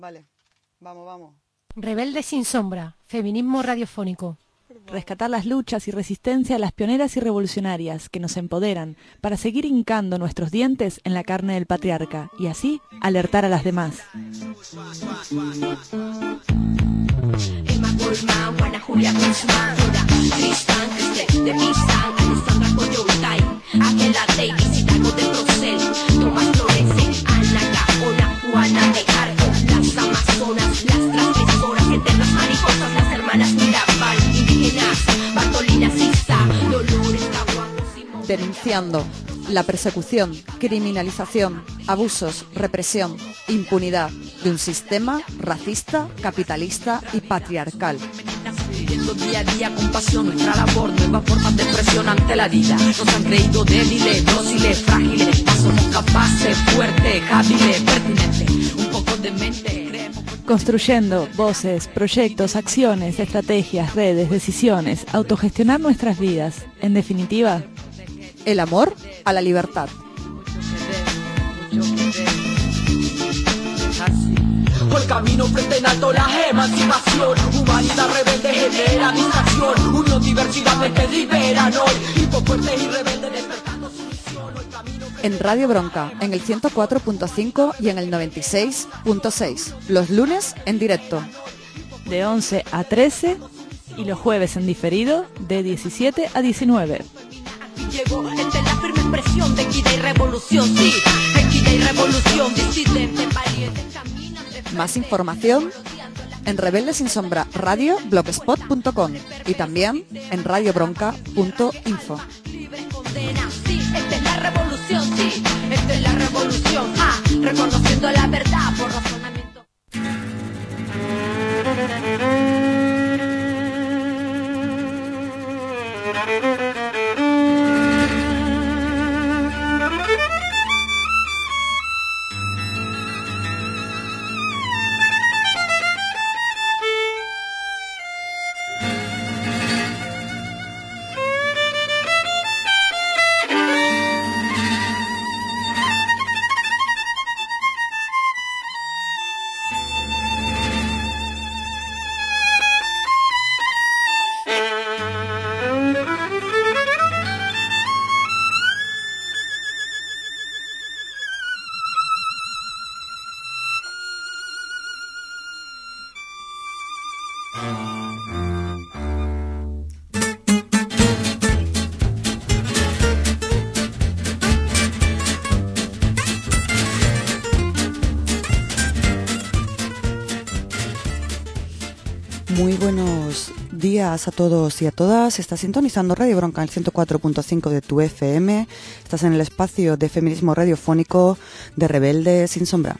Vale, vamos. Rebeldes sin sombra, feminismo radiofónico. Rescatar las luchas y resistencia a las pioneras y revolucionarias que nos empoderan para seguir hincando nuestros dientes en la carne del patriarca y así alertar a las demás. Emma Goldman, Juana Julia Guzmán, Tristan, Cristel de Pizan, Alessandra Coyoltay, Ángela Davis, Hidalgo de Procel, Tomás Lorenzen, Ana Gaona, Juana de Arco, las Amazonas, las transgresoras, eternas mariposas, las hermanas Mirabal, indígenas, Bartolina Sisa, Dolores Caguanos. Denunciando la persecución, criminalización, abusos, represión, impunidad de un sistema racista, capitalista y patriarcal. Viviendo día a día con pasión nuestra labor, nuevas formas de expresión ante la vida. Nos han creído débiles, dóciles, frágiles, mas somos capaces, fuertes, hábiles, pertinentes, un poco de mente. Construyendo voces, proyectos, acciones, estrategias, redes, decisiones, autogestionar nuestras vidas. En definitiva, el amor a la libertad. Por camino frente en alto la emancipación, humanidad rebelde genera distracción, unión, diversidad, mente liberan hoy, hipos fuertes y rebeldes despertando su misión. En Radio Bronca, en el 104.5 y en el 96.6, los lunes en directo. De 11 a 13 y los jueves en diferido de 17 a 19. Llegó entre la firme expresión de equidad y revolución, sí, equidad y revolución, disidente, valiente, caminan de frente. Más información en Rebeldes sin Sombra Radio blogspot.com y también en radiobronca.info. Libres condenas, sí, esta es la revolución, sí, esta es la revolución, reconociendo la verdad por razonamiento. Muy buenos días a todos y a todas. Estás sintonizando Radio Bronca en el 104.5 de tu FM. Estás en el espacio de feminismo radiofónico de Rebeldes sin Sombra.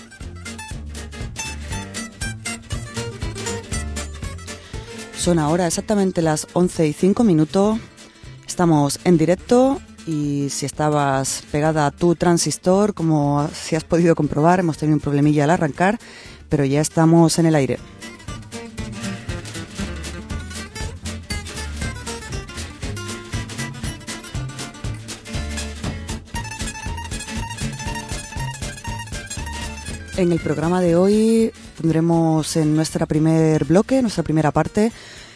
Son ahora exactamente las 11:05. Estamos en directo y si estabas pegada a tu transistor, como si has podido comprobar, hemos tenido un problemilla al arrancar, pero ya estamos en el aire. En el programa de hoy tendremos en nuestra primer bloque, nuestra primera parte,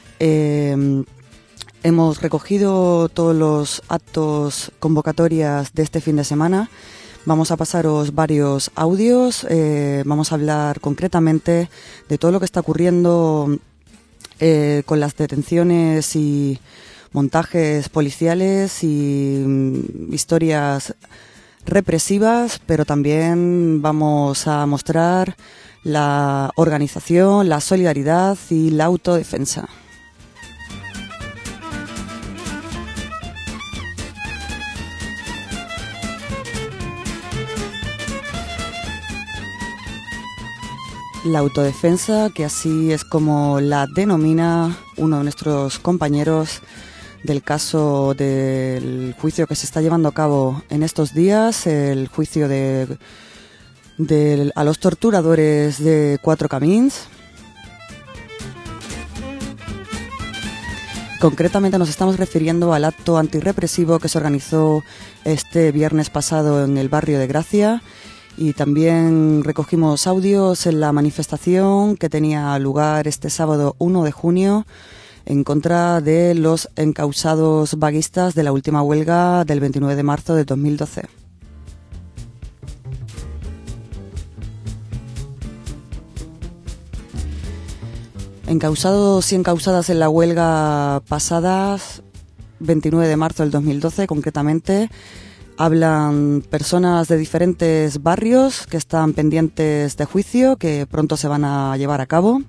hemos recogido todos los actos, convocatorias de este fin de semana. Vamos a pasaros varios audios, vamos a hablar concretamente de todo lo que está ocurriendo con las detenciones y montajes policiales y historias represivas, pero también vamos a mostrar la organización, la solidaridad y la autodefensa. La autodefensa, que así es como la denomina uno de nuestros compañeros del caso del juicio que se está llevando a cabo en estos días, el juicio a los torturadores de Cuatro Camins. Concretamente nos estamos refiriendo al acto antirrepresivo que se organizó este viernes pasado en el barrio de Gracia Y también recogimos audios en la manifestación que tenía lugar este sábado 1 de junio en contra de los encausados vaguistas de la última huelga del 29 de marzo de 2012. Encausados y encausadas en la huelga pasada, 29 de marzo del 2012 concretamente, hablan personas de diferentes barrios que están pendientes de juicio, que pronto se van a llevar a cabo.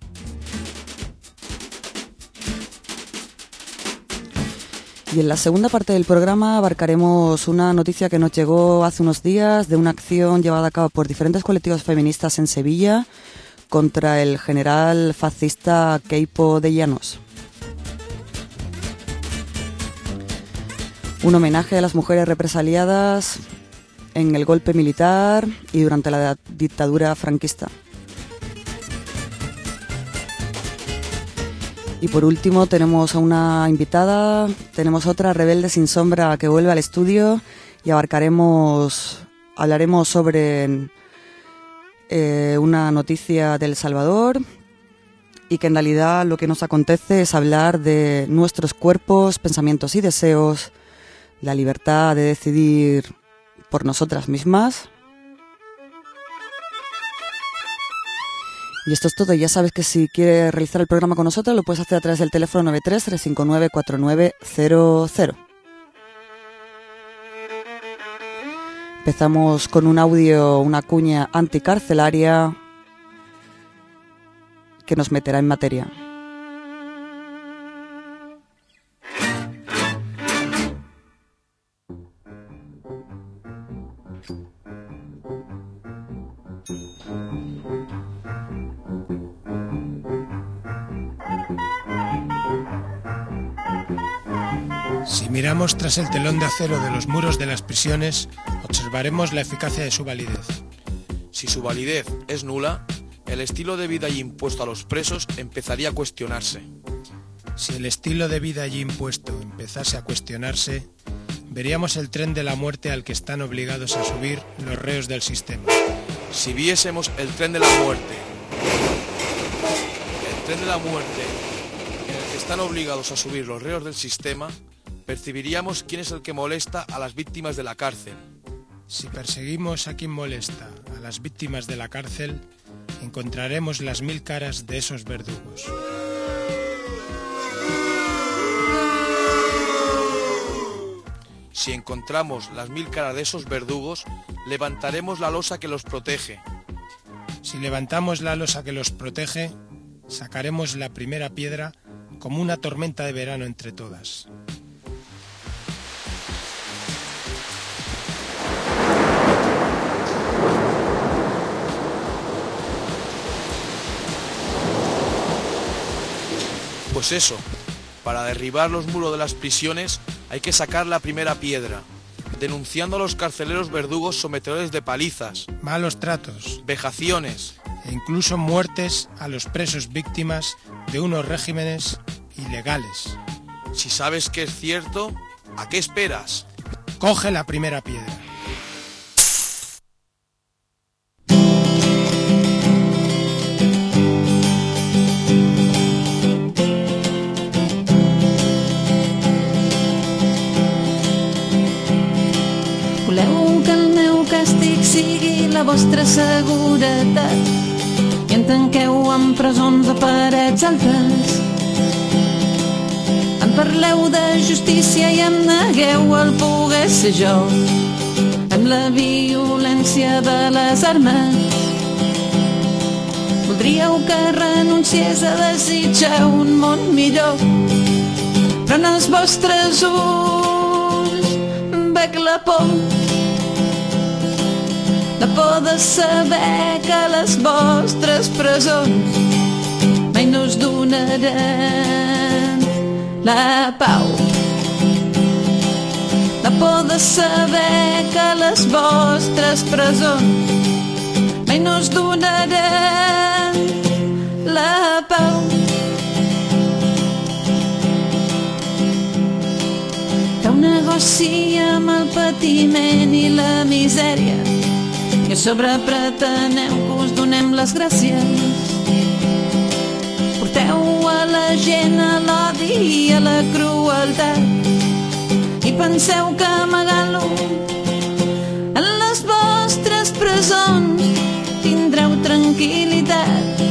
Y en la segunda parte del programa abarcaremos una noticia que nos llegó hace unos días de una acción llevada a cabo por diferentes colectivos feministas en Sevilla contra el general fascista Queipo de Llanos. Un homenaje a las mujeres represaliadas en el golpe militar y durante la dictadura franquista. Y por último tenemos a una invitada, tenemos otra rebelde sin sombra que vuelve al estudio y hablaremos sobre una noticia de El Salvador y que en realidad lo que nos acontece es hablar de nuestros cuerpos, pensamientos y deseos, la libertad de decidir por nosotras mismas. Y esto es todo. Ya sabes que si quieres realizar el programa con nosotros lo puedes hacer a través del teléfono 93-359-4900. Empezamos con un audio, una cuña anticarcelaria que nos meterá en materia. Si miramos tras el telón de acero de los muros de las prisiones, observaremos la eficacia de su validez. Si su validez es nula, el estilo de vida allí impuesto a los presos empezaría a cuestionarse. Si el estilo de vida allí impuesto empezase a cuestionarse, veríamos el tren de la muerte al que están obligados a subir los reos del sistema. Si viésemos el tren de la muerte en el que están obligados a subir los reos del sistema, percibiríamos quién es el que molesta a las víctimas de la cárcel. Si perseguimos a quien molesta a las víctimas de la cárcel, encontraremos las 1000 caras de esos verdugos. Si encontramos las 1000 caras de esos verdugos, levantaremos la losa que los protege. Si levantamos la losa que los protege, sacaremos la primera piedra como una tormenta de verano entre todas. Pues eso, para derribar los muros de las prisiones hay que sacar la primera piedra, denunciando a los carceleros verdugos sometedores de palizas, malos tratos, vejaciones e incluso muertes a los presos víctimas de unos regímenes ilegales. Si sabes que es cierto, ¿a qué esperas? Coge la primera piedra. Voleu que el meu càstig sigui la vostra seguretat i en tanqueu en presons de parets altes. Em parleu de justícia i em negueu el poder ser jo amb la violència de les armes. Voldríeu que renunciés a desitjar un món millor, però en els vostres ulls veig la por de saber que les vostres presons mai no us donaran la pau. La por de saber que les vostres presons mai no us donaran la pau. Feu negoci amb el patiment i la misèria i sobre preteneu que us donem les gràcies. Porteu a la gent a l'odi i a la crueltat i penseu que amagant-lo en les vostres presons tindreu tranquil·litat.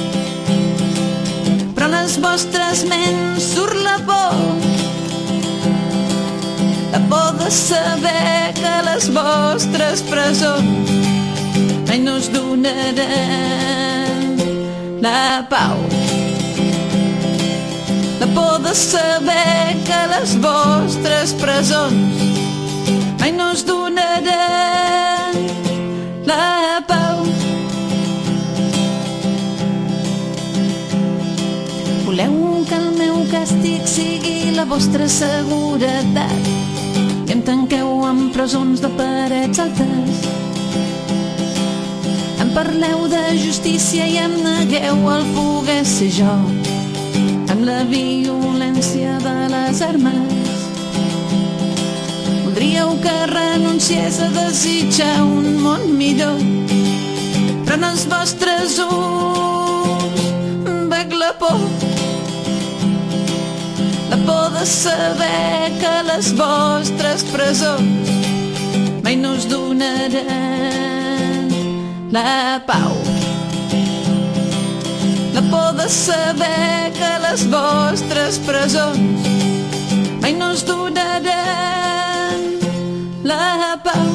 Però en les vostres ments surt la por de saber que les vostres presons mai no us donaran la pau. La por de saber que les vostres presons mai no us donaran la pau. Voleu que el meu càstig sigui la vostra seguretat i em tanqueu en presons de parets altes. Em parleu de justícia i em negueu el poder ser jo amb la violència de les armes. Voldríeu que renunciés a desitjar un món millor, però en els vostres ulls veig la por. La por de saber que les vostres presons mai no us donaran la pau. La por de saber que les vostres presons mai no us donaran la pau.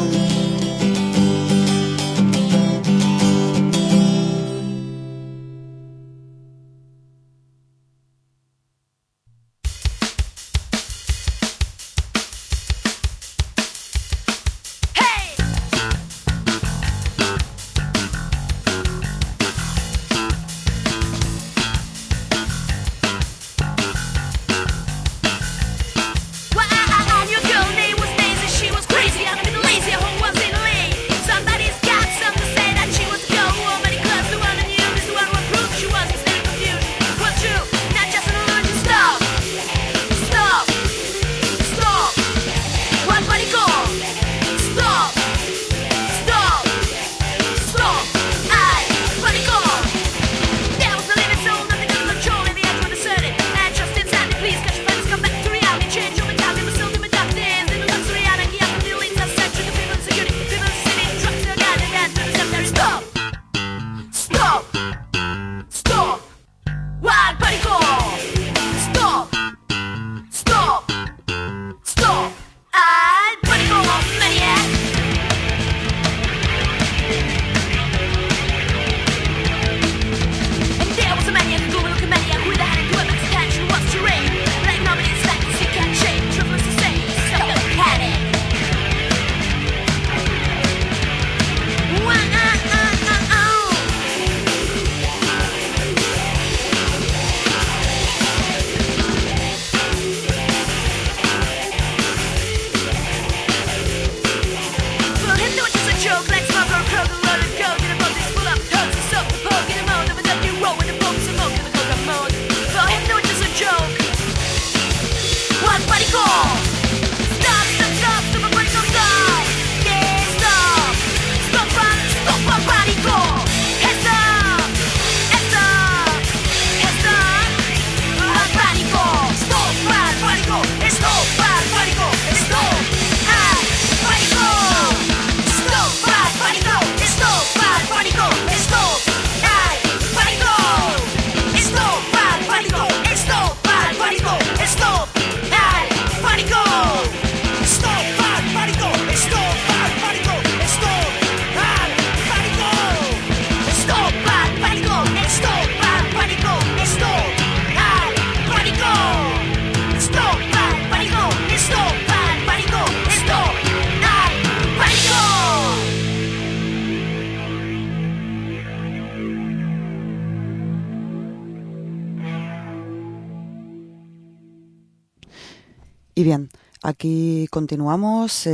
Y bien, aquí continuamos,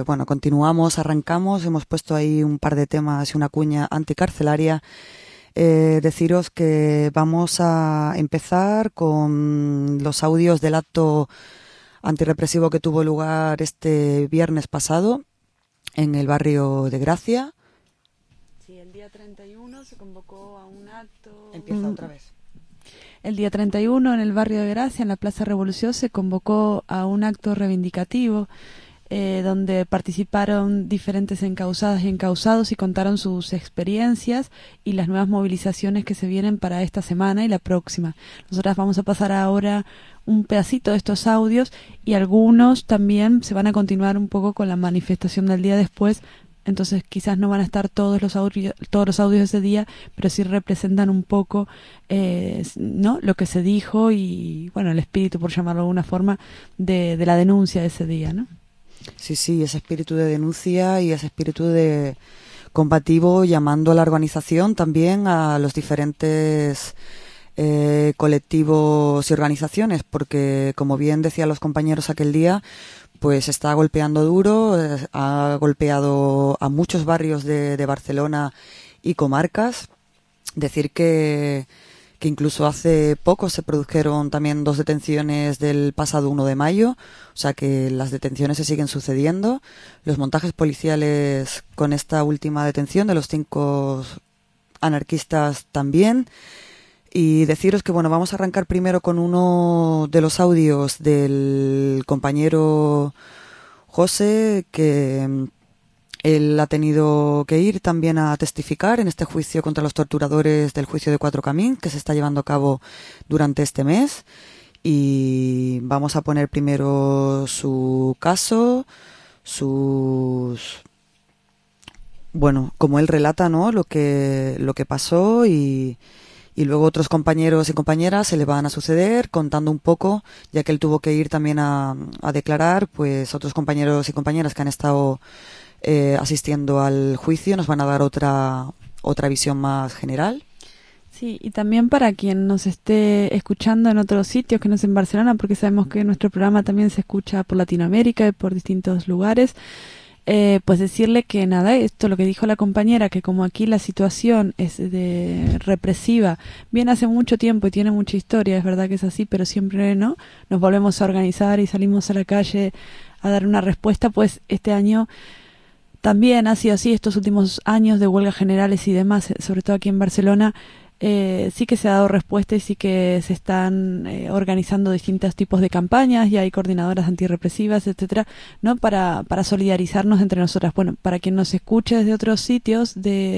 arrancamos, hemos puesto ahí un par de temas y una cuña anticarcelaria. Deciros que vamos a empezar con los audios del acto antirrepresivo que tuvo lugar este viernes pasado en el barrio de Gracia, 31 se convocó a un acto... Empieza otra vez. El día 31 en el barrio de Gracia, en la Plaza Revolución, se convocó a un acto reivindicativo donde participaron diferentes encausadas y encausados y contaron sus experiencias y las nuevas movilizaciones que se vienen para esta semana y la próxima. Nosotras vamos a pasar ahora un pedacito de estos audios y algunos también se van a continuar un poco con la manifestación del día después. Entonces quizás no van a estar todos los audios de ese día, pero sí representan un poco ¿no? lo que se dijo y bueno, el espíritu, por llamarlo de alguna forma, de la denuncia de ese día, ¿no? Sí, ese espíritu de denuncia y ese espíritu de combativo, llamando a la organización también a los diferentes colectivos y organizaciones, porque como bien decían los compañeros aquel día, pues está golpeando duro, ha golpeado a muchos barrios de Barcelona y comarcas. Decir que incluso hace poco se produjeron también 2 detenciones del pasado 1 de mayo, o sea que las detenciones se siguen sucediendo. Los montajes policiales con esta última detención de los 5 anarquistas también. Y deciros que, bueno, vamos a arrancar primero con uno de los audios del compañero José, que él ha tenido que ir también a testificar en este juicio contra los torturadores del juicio de Cuatro Camins, que se está llevando a cabo durante este mes. Y vamos a poner primero su caso, bueno, como él relata, ¿no? Lo que pasó y luego otros compañeros y compañeras se le van a suceder contando un poco, ya que él tuvo que ir también a declarar, pues otros compañeros y compañeras que han estado asistiendo al juicio nos van a dar otra visión más general. Sí, y también para quien nos esté escuchando en otros sitios que no es en Barcelona, porque sabemos que nuestro programa también se escucha por Latinoamérica y por distintos lugares, pues decirle que nada, esto lo que dijo la compañera, que como aquí la situación es represiva, viene hace mucho tiempo y tiene mucha historia, es verdad que es así, pero siempre no nos volvemos a organizar y salimos a la calle a dar una respuesta, pues este año también ha sido así, estos últimos años de huelgas generales y demás, sobre todo aquí en Barcelona, sí que se ha dado respuesta y sí que se están organizando distintos tipos de campañas y hay coordinadoras antirrepresivas, etcétera, ¿no? Para solidarizarnos entre nosotras. Bueno, para quien nos escuche desde otros sitios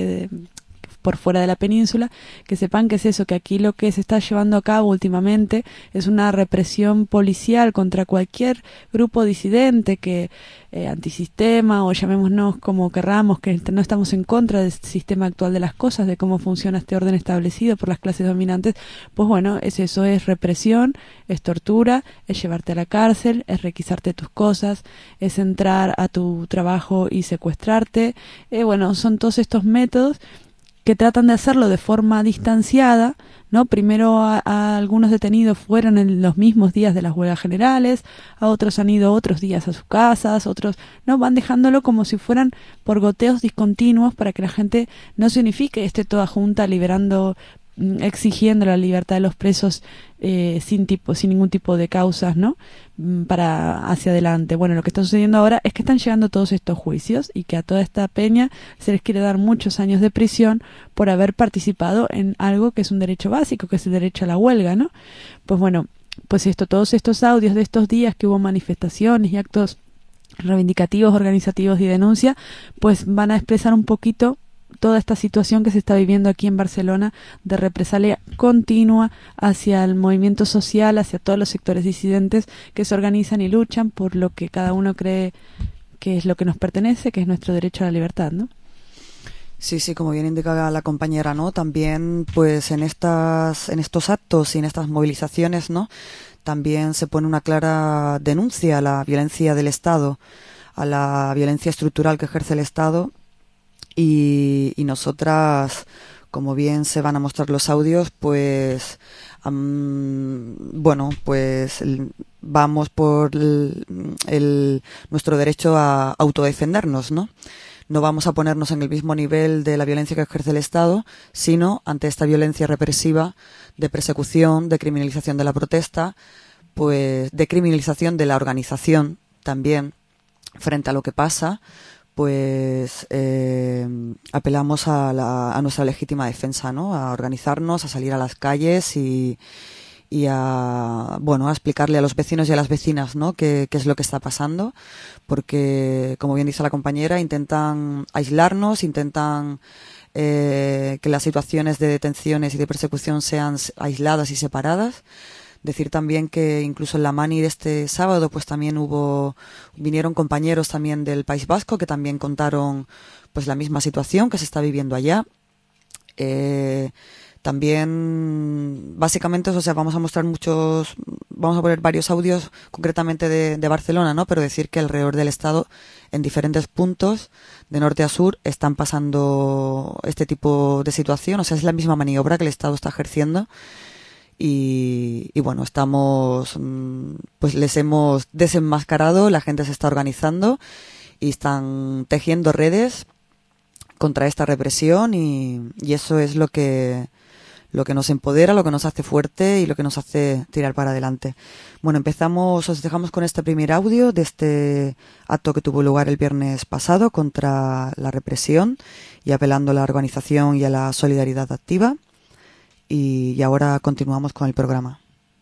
por fuera de la península, que sepan que es eso, que aquí lo que se está llevando a cabo últimamente es una represión policial contra cualquier grupo disidente que antisistema o llamémonos como querramos, que no estamos en contra del sistema actual de las cosas, de cómo funciona este orden establecido por las clases dominantes. Pues bueno, eso es represión, es tortura, es llevarte a la cárcel, es requisarte tus cosas, es entrar a tu trabajo y secuestrarte. Bueno, son todos estos métodos que tratan de hacerlo de forma distanciada, ¿no? Primero a algunos detenidos fueron en los mismos días de las huelgas generales, a otros han ido otros días a sus casas, otros no, van dejándolo como si fueran por goteos discontinuos para que la gente no se unifique, esté toda junta exigiendo la libertad de los presos sin ningún tipo de causas, ¿no? Para hacia adelante. Bueno, lo que está sucediendo ahora es que están llegando todos estos juicios y que a toda esta peña se les quiere dar muchos años de prisión por haber participado en algo que es un derecho básico, que es el derecho a la huelga, ¿no? Pues bueno, pues todos estos audios de estos días que hubo manifestaciones y actos reivindicativos, organizativos y denuncia, pues van a expresar un poquito toda esta situación que se está viviendo aquí en Barcelona de represalia continua hacia el movimiento social, hacia todos los sectores disidentes que se organizan y luchan por lo que cada uno cree que es lo que nos pertenece, que es nuestro derecho a la libertad, ¿no? Sí, como bien indica la compañera, ¿no? También, pues en estos actos y en estas movilizaciones, ¿no? También se pone una clara denuncia a la violencia del Estado, a la violencia estructural que ejerce el Estado. Y nosotras, como bien se van a mostrar los audios, pues vamos por nuestro derecho a autodefendernos, ¿no? No vamos a ponernos en el mismo nivel de la violencia que ejerce el Estado, sino ante esta violencia represiva de persecución, de criminalización de la protesta, pues de criminalización de la organización también frente a lo que pasa. pues apelamos a nuestra legítima defensa, ¿no? A organizarnos, a salir a las calles y a explicarle a los vecinos y a las vecinas, ¿no? qué es lo que está pasando, porque, como bien dice la compañera, intentan aislarnos, intentan que las situaciones de detenciones y de persecución sean aisladas y separadas. Decir también que incluso en la mani de este sábado pues también vinieron compañeros también del País Vasco que también contaron pues la misma situación que se está viviendo allá. También, básicamente, o sea, vamos a poner varios audios concretamente de Barcelona, ¿no? Pero decir que alrededor del Estado, en diferentes puntos, de norte a sur, están pasando este tipo de situación. O sea, es la misma maniobra que el Estado está ejerciendo. Y bueno, pues les hemos desenmascarado, la gente se está organizando y están tejiendo redes contra esta represión y eso es lo que nos empodera, lo que nos hace fuerte y lo que nos hace tirar para adelante. Bueno, os dejamos con este primer audio de este acto que tuvo lugar el viernes pasado contra la represión y apelando a la organización y a la solidaridad activa. Y ahora continuamos con el programa.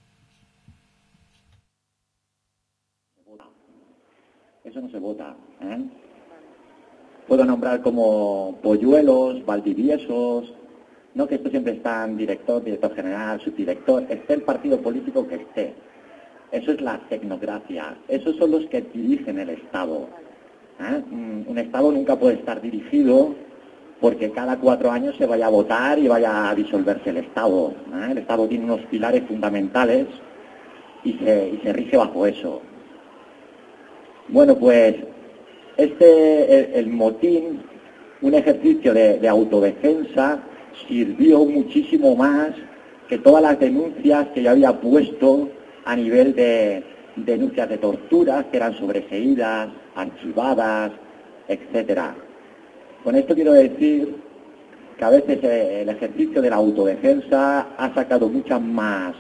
Eso no se vota, ¿eh? Puedo nombrar como Polluelos, Valdiviesos, no que esto siempre está en director general, subdirector, esté el partido político que esté. Eso es la tecnocracia, esos son los que dirigen el Estado. Un Estado nunca puede estar dirigido porque cada 4 años se vaya a votar y vaya a disolverse el Estado. El Estado tiene unos pilares fundamentales y se rige bajo eso. Bueno, pues el motín, un ejercicio de autodefensa, sirvió muchísimo más que todas las denuncias que yo había puesto a nivel de denuncias de torturas que eran sobreseídas, archivadas, etcétera. Con esto quiero decir que a veces el ejercicio de la autodefensa ha sacado muchas más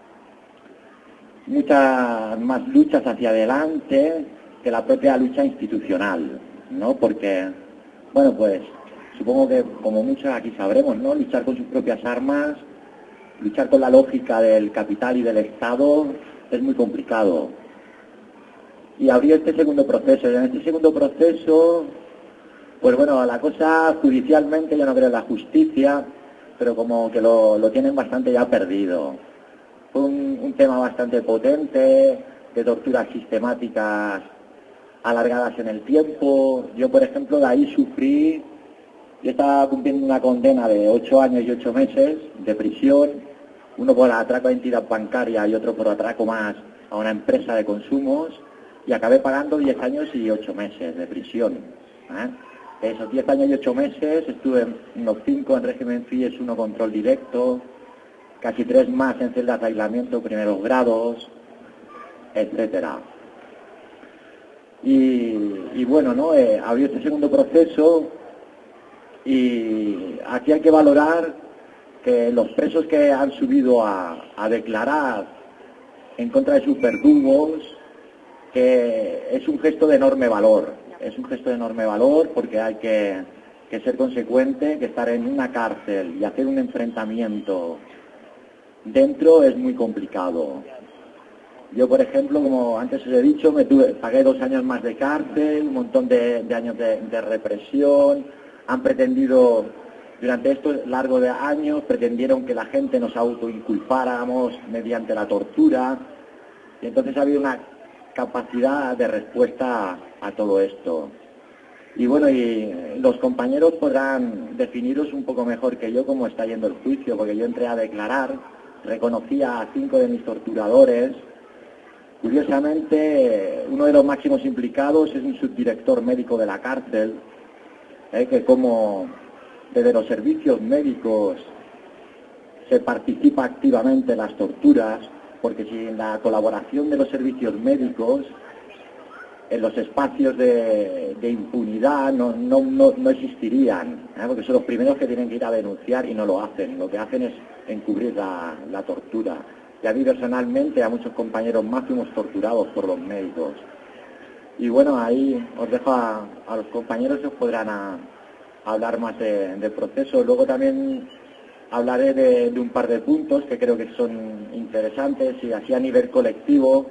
luchas hacia adelante que la propia lucha institucional, ¿no? Porque, bueno, pues supongo que como muchos aquí sabremos, ¿no? Luchar con sus propias armas, luchar con la lógica del capital y del Estado es muy complicado. Y abrió este segundo proceso, y en este segundo proceso, pues bueno, la cosa judicialmente yo no creo en la justicia, pero como que lo tienen bastante ya perdido. Fue un tema bastante potente, de torturas sistemáticas alargadas en el tiempo. Yo, por ejemplo, de ahí sufrí, yo estaba cumpliendo una condena de 8 años y 8 meses de prisión, uno por atraco a entidad bancaria y otro por atraco más a una empresa de consumos, y acabé pagando 10 años y 8 meses de prisión. Esos 10 años y 8 meses estuve unos 5 en régimen FIES 1 control directo, casi 3 más en celdas de aislamiento primeros grados, etcétera. Y bueno, ¿no? Abrió este segundo proceso y aquí hay que valorar que los presos que han subido a declarar en contra de sus verdugos, que es un gesto de enorme valor. Es un gesto de enorme valor porque hay que ser consecuente, que estar en una cárcel y hacer un enfrentamiento dentro es muy complicado. Yo, por ejemplo, como antes os he dicho, pagué 2 años más de cárcel, un montón de años de represión. Han pretendido, durante estos largos años, pretendieron que la gente nos autoinculpáramos mediante la tortura. Y entonces ha habido una capacidad de respuesta a todo esto. Y bueno, y los compañeros podrán definiros un poco mejor que yo cómo está yendo el juicio, porque yo entré a declarar, reconocía a 5 de mis torturadores. Curiosamente, uno de los máximos implicados es un subdirector médico de la cárcel, que como desde los servicios médicos se participa activamente en las torturas, porque sin la colaboración de los servicios médicos, en los espacios de impunidad no existirían, porque son los primeros que tienen que ir a denunciar y no lo hacen. Lo que hacen es encubrir la tortura. Y a mí personalmente, a muchos compañeros más fuimos torturados por los médicos. Y bueno, ahí os dejo a los compañeros que os podrán hablar más del proceso. Luego también hablaré de un par de puntos que creo que son interesantes y así a nivel colectivo,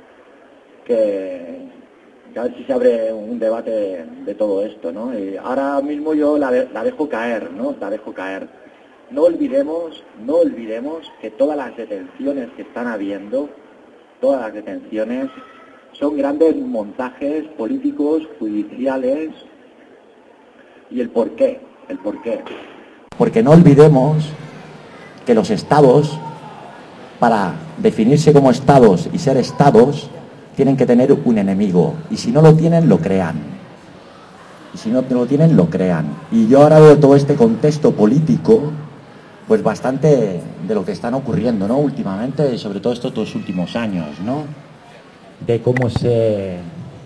que a ver si se abre un debate de todo esto, ¿no? Y ahora mismo yo la dejo caer, ¿no? La dejo caer. No olvidemos que todas las detenciones que están habiendo, todas las detenciones, son grandes montajes políticos, judiciales. ¿Y el por qué? Porque no olvidemos que los estados, para definirse como estados y ser estados, tienen que tener un enemigo. Y si no lo tienen, lo crean. Y yo ahora veo todo este contexto político, pues bastante de lo que están ocurriendo, ¿no? Últimamente, sobre todo estos 2 últimos años, ¿no? De cómo se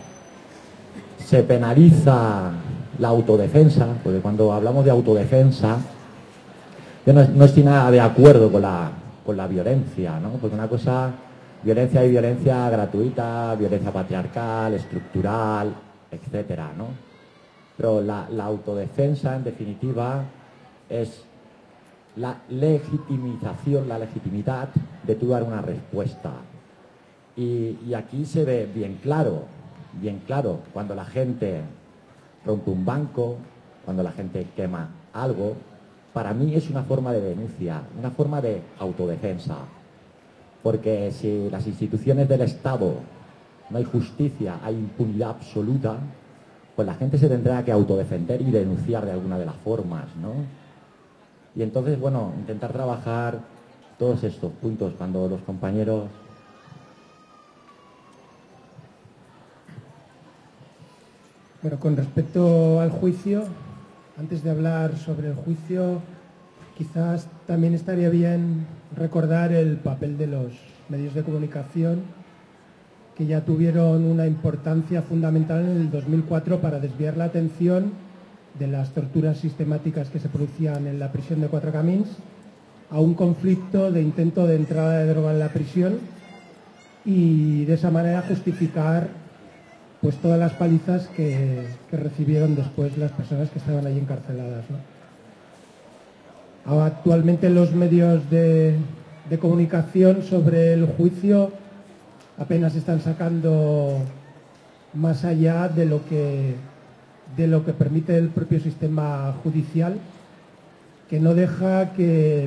penaliza la autodefensa, porque cuando hablamos de autodefensa, yo no estoy nada de acuerdo con la violencia, ¿no? Porque una cosa, violencia y violencia gratuita, violencia patriarcal, estructural, etcétera, ¿no? Pero la autodefensa, en definitiva, es la legitimización, la legitimidad de tú dar una respuesta. Y aquí se ve bien claro, cuando la gente rompe un banco, cuando la gente quema algo, para mí es una forma de denuncia, una forma de autodefensa. Porque si las instituciones del Estado no hay justicia, hay impunidad absoluta, pues la gente se tendrá que autodefender y denunciar de alguna de las formas, ¿no? Y entonces, bueno, intentar trabajar todos estos puntos cuando los compañeros... Bueno, con respecto al juicio, antes de hablar sobre el juicio, quizás también estaría bien recordar el papel de los medios de comunicación, que ya tuvieron una importancia fundamental en el 2004 para desviar la atención de las torturas sistemáticas que se producían en la prisión de Cuatro Camins a un conflicto de intento de entrada de droga en la prisión y de esa manera justificar pues todas las palizas que recibieron después las personas que estaban allí encarceladas, ¿no? Actualmente los medios de comunicación sobre el juicio apenas están sacando más allá de lo que permite el propio sistema judicial, que no deja que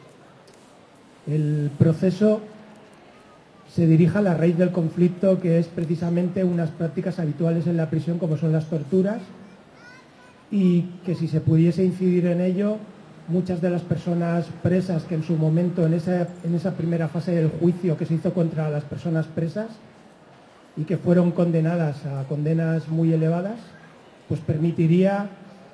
el proceso se dirija a la raíz del conflicto, que es precisamente unas prácticas habituales en la prisión como son las torturas, y que si se pudiese incidir en ello, muchas de las personas presas que en su momento, en esa primera fase del juicio que se hizo contra las personas presas y que fueron condenadas a condenas muy elevadas, pues permitiría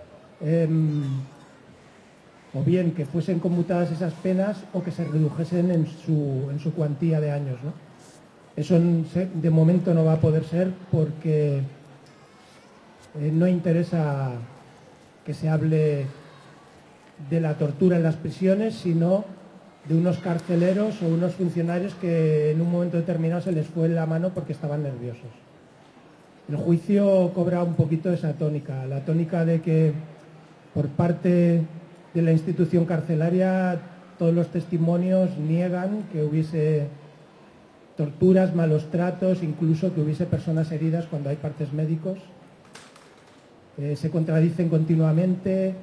o bien que fuesen conmutadas esas penas o que se redujesen en su cuantía de años, ¿no? Eso de momento no va a poder ser porque no interesa que se hable de la tortura en las prisiones, sino de unos carceleros o unos funcionarios que en un momento determinado se les fue la mano porque estaban nerviosos. El juicio cobra un poquito esa tónica, la tónica de que por parte de la institución carcelaria todos los testimonios niegan que hubiese torturas, malos tratos, incluso que hubiese personas heridas cuando hay partes médicos. Se contradicen continuamente,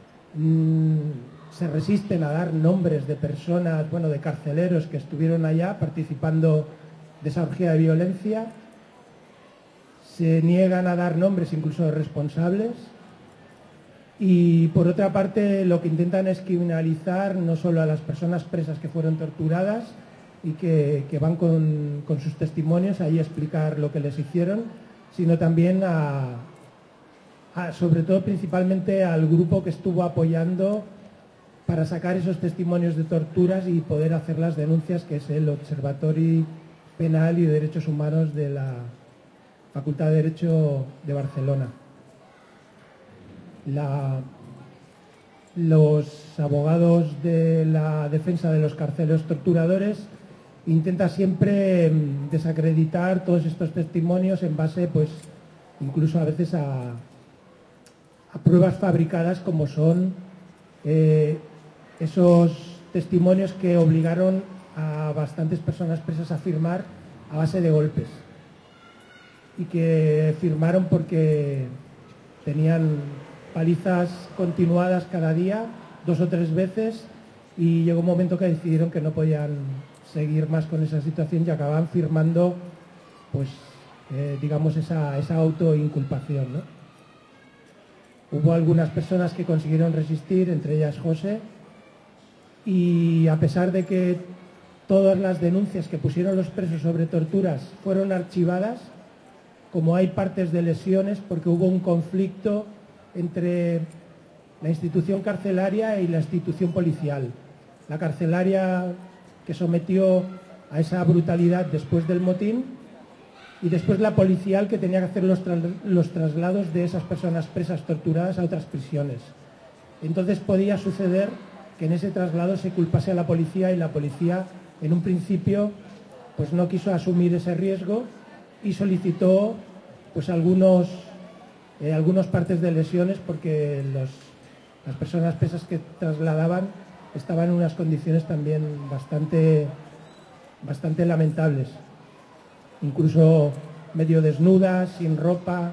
se resisten a dar nombres de personas, bueno, de carceleros que estuvieron allá participando de esa orgía de violencia. Se niegan a dar nombres incluso de responsables. Y por otra parte lo que intentan es criminalizar no solo a las personas presas que fueron torturadas y que van con sus testimonios ahí a explicar lo que les hicieron, sino también sobre todo principalmente al grupo que estuvo apoyando para sacar esos testimonios de torturas y poder hacer las denuncias, que es el Observatori Penal y de Derechos Humanos de la Facultad de Derecho de Barcelona. Los abogados de la defensa de los carceleros torturadores intenta siempre desacreditar todos estos testimonios en base, pues, incluso a veces a pruebas fabricadas, como son esos testimonios que obligaron a bastantes personas presas a firmar a base de golpes, y que firmaron porque tenían palizas continuadas cada día, 2 o 3 veces, y llegó un momento que decidieron que no podían seguir más con esa situación y acababan firmando, pues, digamos, esa autoinculpación, ¿no? Hubo algunas personas que consiguieron resistir, entre ellas José, y a pesar de que todas las denuncias que pusieron los presos sobre torturas fueron archivadas, como hay partes de lesiones, porque hubo un conflicto entre la institución carcelaria y la institución policial. La carcelaria, que sometió a esa brutalidad después del motín, y después la policial, que tenía que hacer los traslados de esas personas presas torturadas a otras prisiones. Entonces podía suceder que en ese traslado se culpase a la policía, y la policía en un principio pues no quiso asumir ese riesgo y solicitó pues algunos partes de lesiones, porque las personas presas que trasladaban estaban en unas condiciones también bastante lamentables, incluso medio desnudas, sin ropa,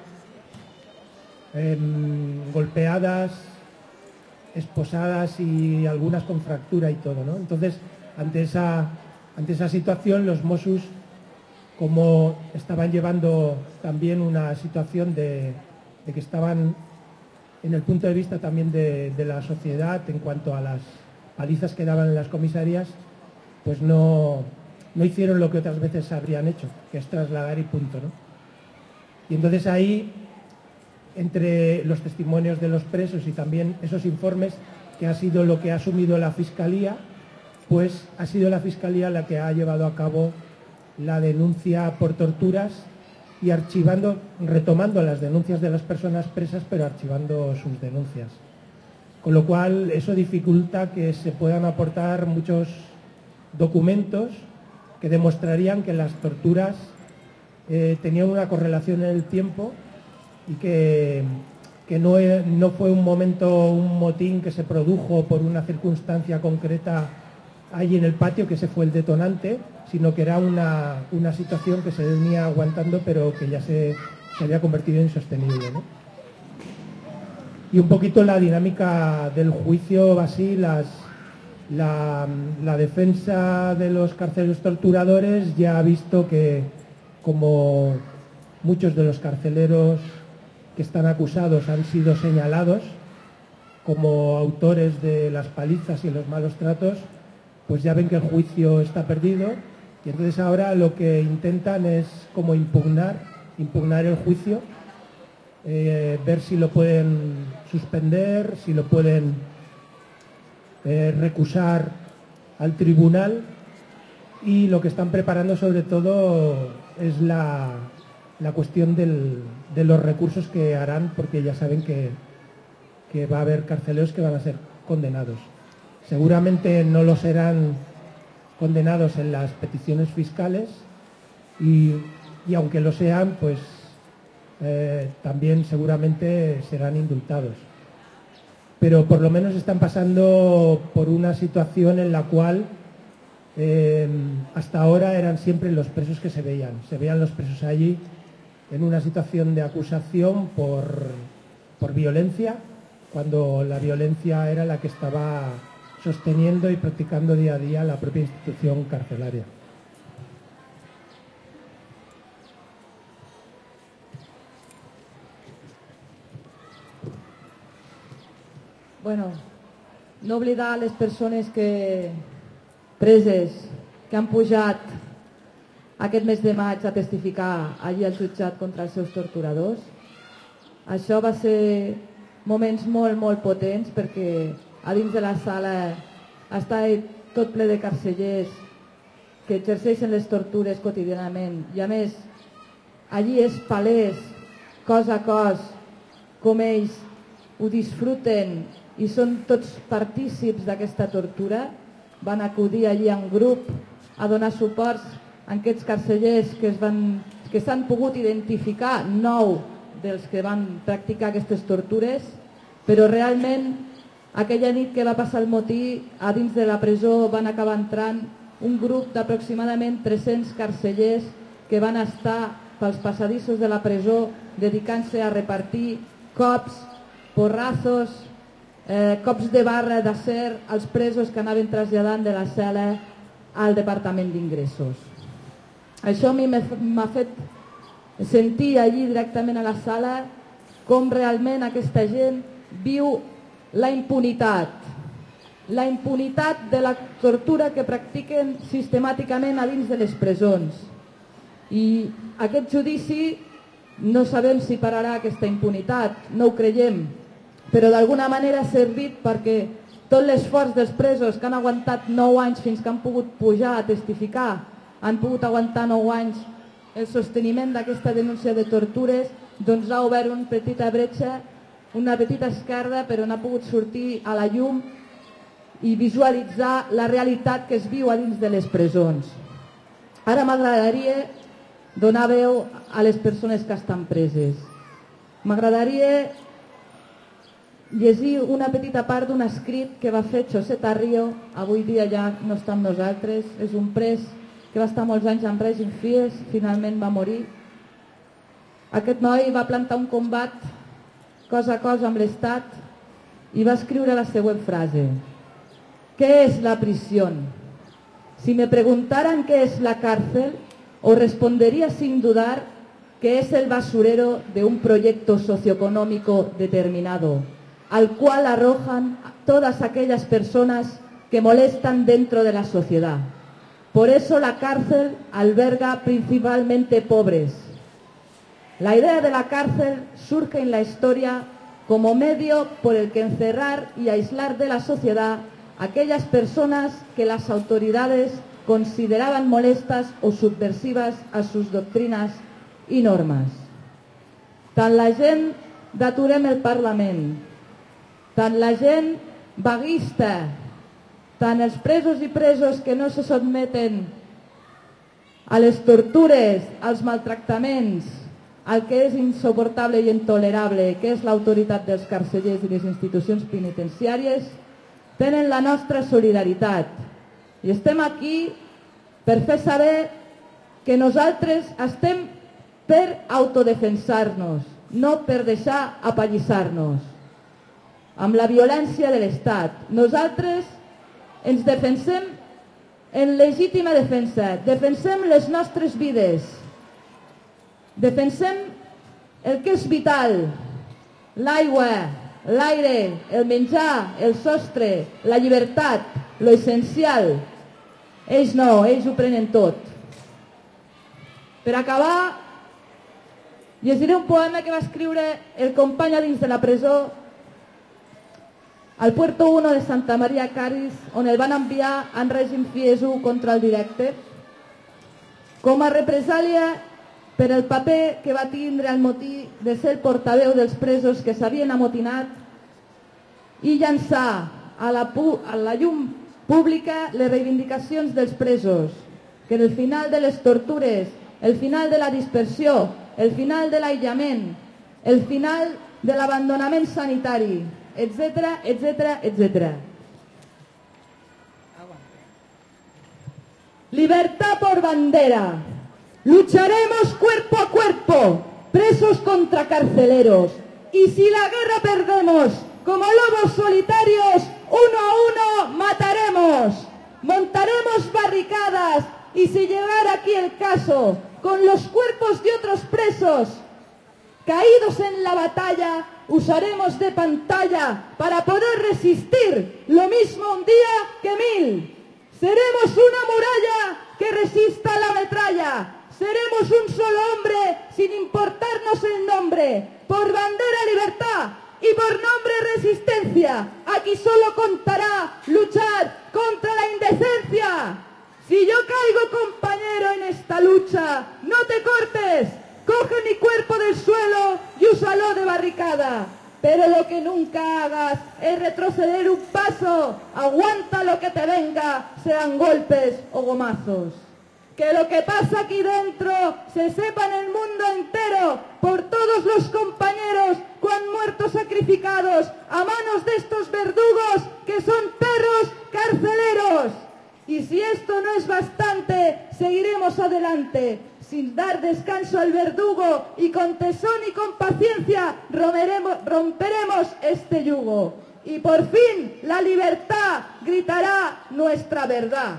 golpeadas, esposadas y algunas con fractura y todo, ¿no? Entonces, ante esa situación, los Mossos, como estaban llevando también una situación de que estaban en el punto de vista también de la sociedad en cuanto a las palizas que daban en las comisarías, pues no hicieron lo que otras veces habrían hecho, que es trasladar y punto, ¿no? Y entonces ahí, entre los testimonios de los presos y también esos informes, que ha sido lo que ha asumido la Fiscalía, pues ha sido la Fiscalía la que ha llevado a cabo la denuncia por torturas y retomando las denuncias de las personas presas, pero archivando sus denuncias. Con lo cual, eso dificulta que se puedan aportar muchos documentos que demostrarían que las torturas tenían una correlación en el tiempo, y que no fue un motín que se produjo por una circunstancia concreta allí en el patio, que ese fue el detonante, sino que era una situación que se venía aguantando, pero que ya se había convertido en insostenible, ¿no? Y un poquito la dinámica del juicio va así. La defensa de los carceleros torturadores ya ha visto que, como muchos de los carceleros que están acusados han sido señalados como autores de las palizas y los malos tratos, pues ya ven que el juicio está perdido, y entonces ahora lo que intentan es como impugnar el juicio, ver si lo pueden suspender, si lo pueden recusar al tribunal, y lo que están preparando sobre todo es la cuestión de los recursos que harán, porque ya saben que va a haber carceleros que van a ser condenados. Seguramente no lo serán condenados en las peticiones fiscales, y aunque lo sean, pues también seguramente serán indultados. Pero por lo menos están pasando por una situación en la cual hasta ahora eran siempre los presos que se veían los presos allí en una situación de acusación por violencia, cuando la violencia era la que estaba sosteniendo y practicando día a día la propia institución carcelaria. Bueno, no oblidar les persones preses que han pujat aquest mes de maig a testificar allí al jutjat contra els seus torturadors. Això va ser moments molt, molt potents, perquè a dins de la sala està tot ple de carcellers que exerceixen les tortures quotidianament, i a més allí és palès cos a cos com ells ho disfruten i són tots partícips d'aquesta tortura. Van acudir allí en grup a donar suports a aquests carcellers que s'han pogut identificar, 9 dels que van practicar aquestes tortures, però realment aquella nit que va passar el motí, a dins de la presó van acabar entrant un grup d'aproximadament 300 carcellers que van estar pels passadissos de la presó dedicant-se a repartir cops, porrazos, cops de barra d'acer als presos que anaven traslladant de la cel·la al Departament d'Ingressos. Això a mi m'ha fet sentir allí directament a la sala com realment aquesta gent viu la impunitat de la tortura que practiquen sistemàticament a dins de les presons. I aquest judici no sabem si pararà aquesta impunitat, no ho creiem, però d'alguna manera ha servit perquè tot l'esforç dels presos que han aguantat 9 anys fins que han pogut pujar a testificar, han pogut aguantar 9 anys el sosteniment d'aquesta denúncia de tortures, doncs ha obert una petita bretxa, una petita esquerda, però n'ha pogut sortir a la llum i visualitzar la realitat que es viu a dins de les presons. Ara m'agradaria donar veu a les persones que estan preses. M'agradaria llegir una petita part d'un escrit que va fer José Tarrio, avui dia ja no està amb nosaltres, és un pres que va estar molts anys en règim FIES, finalment va morir. Aquest noi va plantar un combat cosa a cosa amb l'Estat i va escriure la següent frase: ¿qué es la prisión? Si me preguntaran qué es la cárcel, os respondería sin dudar que es el basurero de un proyecto socioeconómico determinado, al cual arrojan todas aquellas personas que molestan dentro de la sociedad. Por eso la cárcel alberga principalmente pobres. La idea de la cárcel surge en la historia como medio por el que encerrar y aislar de la sociedad a aquellas personas que las autoridades consideraban molestas o subversivas a sus doctrinas i normes. Tant la gent d'Aturem el Parlament, tant la gent vaguista, tant els presos i presos que no se sotmeten a les tortures, als maltractaments, al que és insoportable i intolerable, que és l'autoritat dels carcellers i les institucions penitenciàries, tenen la nostra solidaritat. I estem aquí per fer saber que nosaltres estem per autodefensar-nos, no per deixar apallissar-nos amb la violència de l'Estat. Nosaltres ens defensem en legítima defensa, defensem les nostres vides, defensem el que és vital, l'aigua, l'aire, el menjar, el sostre, la llibertat, lo essencial. Ells no, ells ho prenen tot. Per acabar, llegiré un poema que va escriure el company a dins de la presó al Puerto 1 de Santa Maria Caris, on el van enviar en règim FIES 1 contra el directe, com a represàlia per el paper que va tindre al motí de ser el portaveu dels presos que s'havien amotinat i llançar a la llum pública les reivindicacions dels presos, que en el final de les tortures, el final de la dispersió, el final de l'aïllament, el final de l'abandonament sanitari, etcétera, etcétera, etcétera. Libertad por bandera. Lucharemos cuerpo a cuerpo, presos contra carceleros. Y si la guerra perdemos, como lobos solitarios, uno a uno mataremos. Montaremos barricadas y si llegara aquí el caso, con los cuerpos de otros presos caídos en la batalla, usaremos de pantalla para poder resistir lo mismo un día que 1000. Seremos una muralla que resista la metralla. Seremos un solo hombre sin importarnos el nombre. Por bandera libertad y por nombre resistencia. Aquí solo contará luchar contra la indecencia. Si yo caigo, compañero, en esta lucha, no te cortes. Coge mi cuerpo del suelo y úsalo de barricada. pero lo que nunca hagas es retroceder un paso. Aguanta lo que te venga, sean golpes o gomazos. Que lo que pasa aquí dentro se sepa en el mundo entero por todos los compañeros que han muerto sacrificados a manos de estos verdugos que son perros carceleros. Y si esto no es bastante, seguiremos adelante, sin dar descanso al verdugo, y con tesón y con paciencia romperemos este yugo. Y por fin la libertad gritará nuestra verdad.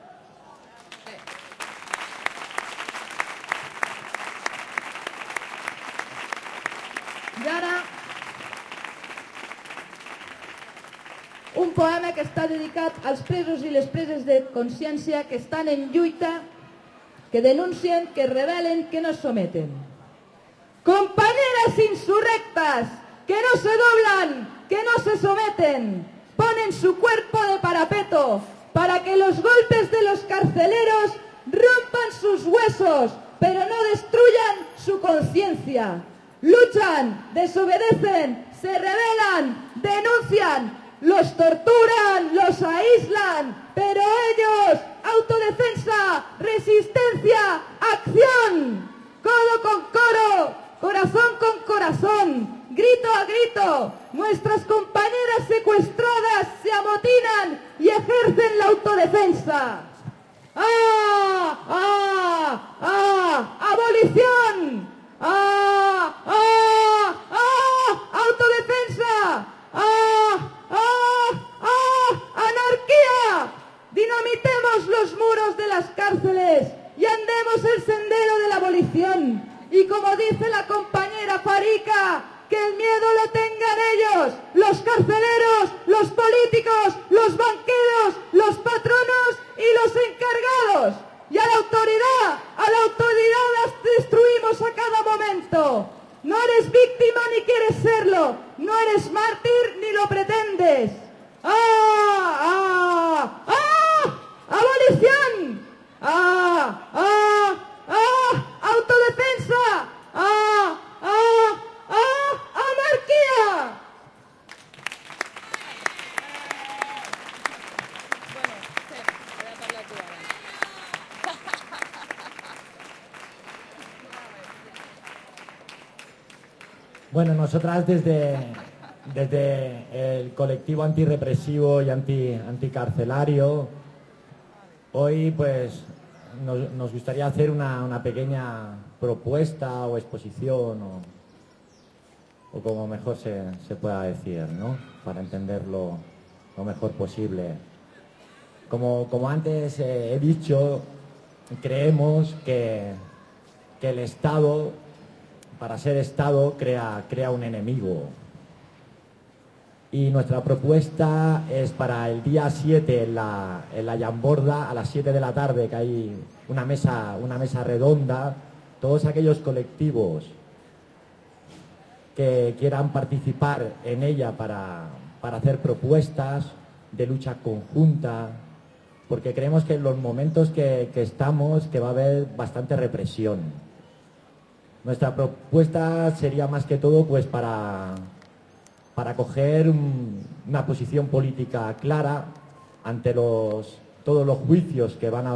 I ara, un poema que està dedicat als presos i les preses de consciència que estan en lluita, que denuncien, que rebelen, que no someten. Compañeras insurrectas, que no se doblan, que no se someten, ponen su cuerpo de parapeto para que los golpes de los carceleros rompan sus huesos, pero no destruyan su conciencia. Luchan, desobedecen, se rebelan, denuncian, los torturan, los aíslan, pero ellos, autodefensa, resistencia, acción, codo con codo, corazón con corazón, grito a grito, nuestras compañeras secuestradas se amotinan y ejercen la autodefensa. ¡Ah! ¡Ah! ¡Ah! ¡Abolición! ¡Ah! ¡Ah! ¡Ah! ¡Autodefensa! ¡Ah! ¡Ah! ¡Ah! ¡Anarquía! Dinamitemos los muros de las cárceles y andemos el sendero de la abolición. Y como dice la compañera Farica, que el miedo lo tengan ellos, los carceleros, los políticos, los banqueros, los patronos y los encargados. Y a la autoridad las destruimos a cada momento. No eres víctima ni quieres serlo, no eres mártir ni lo pretendes. ¡Ah! ¡Ah! ¡Ah! ¡Abolición! ¡Ah! ¡Ah! ¡Ah! ¡Autodefensa! ¡Ah! ¡Ah! ¡Ah! ¡Anarquía! Bueno, nosotras desde el colectivo antirrepresivo y anticarcelario, hoy pues nos gustaría hacer una pequeña propuesta o exposición o como mejor se pueda decir, ¿no? Para entenderlo lo mejor posible. Como antes he dicho, creemos que el Estado, para ser Estado, crea un enemigo. Y nuestra propuesta es para el día 7 en la Llamborda, a las 7 de la tarde, que hay una mesa redonda, todos aquellos colectivos que quieran participar en ella para hacer propuestas de lucha conjunta, porque creemos que en los momentos que estamos, que va a haber bastante represión. Nuestra propuesta sería más que todo pues para coger una posición política clara ante todos los juicios que van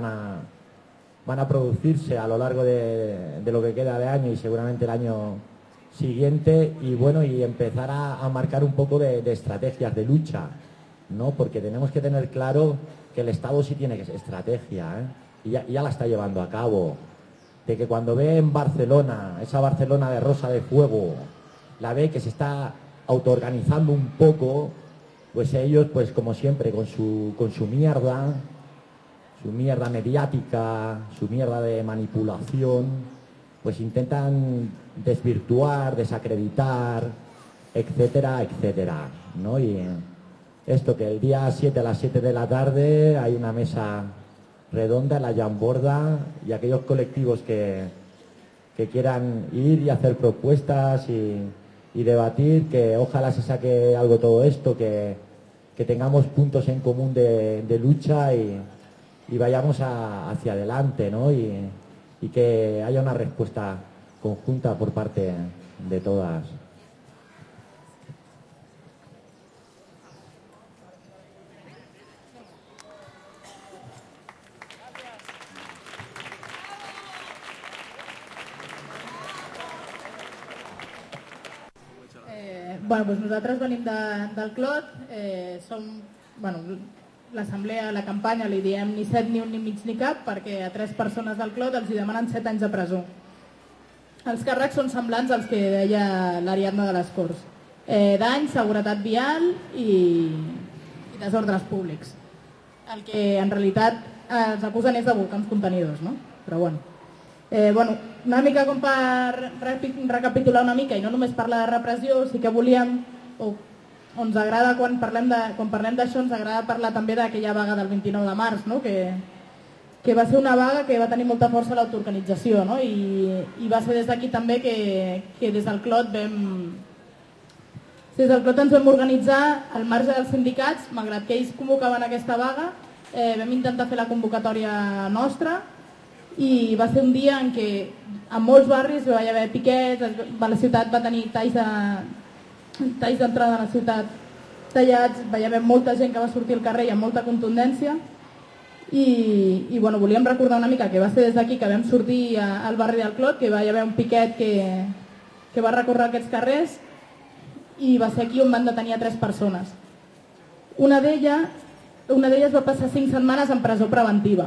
a producirse a lo largo de lo que queda de año y seguramente el año siguiente, y bueno, y empezar a marcar un poco de estrategias de lucha, ¿no? Porque tenemos que tener claro que el Estado sí tiene estrategia, ¿eh? Y ya la está llevando a cabo. De que cuando ve en Barcelona, esa Barcelona de Rosa de Fuego, la ve que se está autoorganizando un poco, pues ellos, pues como siempre, con su mierda mediática, su mierda de manipulación, pues intentan desvirtuar, desacreditar, etcétera, etcétera, ¿no? Y esto, que el día 7 a las 7 de la tarde hay una mesa redonda en la Llamborda, y aquellos colectivos que quieran ir y hacer propuestas y debatir, que ojalá se saque algo todo esto, que tengamos puntos en común de lucha y vayamos hacia adelante, ¿no? Y que haya una respuesta conjunta por parte de todas. Doncs nosaltres venim del Clot, som l'assemblea, la campanya, li diem ni 7, ni 1, ni mig, ni cap, perquè a 3 persones del Clot els hi demanen 7 anys de presó. Els càrrecs són semblants als que deia l'Ariadna de les Corts. Dany, seguretat vial i desordres públics. El que en realitat els acusen és de bolcar uns contenidors, no? Però una mica com per recapitular una mica i no només parlar de repressió, sí que volíem, o ens agrada quan parlem d'això, ens agrada parlar també d'aquella vaga del 29 de març, no? Que va ser una vaga que va tenir molta força a l'autoorganització, no? I va ser des d'aquí també que des del Clot ens vam organitzar al marge dels sindicats, malgrat que ells convocaven aquesta vaga, vam intentar fer la convocatòria nostra i va ser un dia en què a molts barris va haver piquets, la ciutat va tenir talls d'entrada a la ciutat tallats, va haver molta gent que va sortir al carrer i amb molta contundència i volíem recordar una mica que va ser des d'aquí que vam sortir al barri del Clot, que va haver un piquet que va recórrer aquests carrers i va ser aquí on van detenir a 3 persones. Una d'elles va passar 5 setmanes en presó preventiva.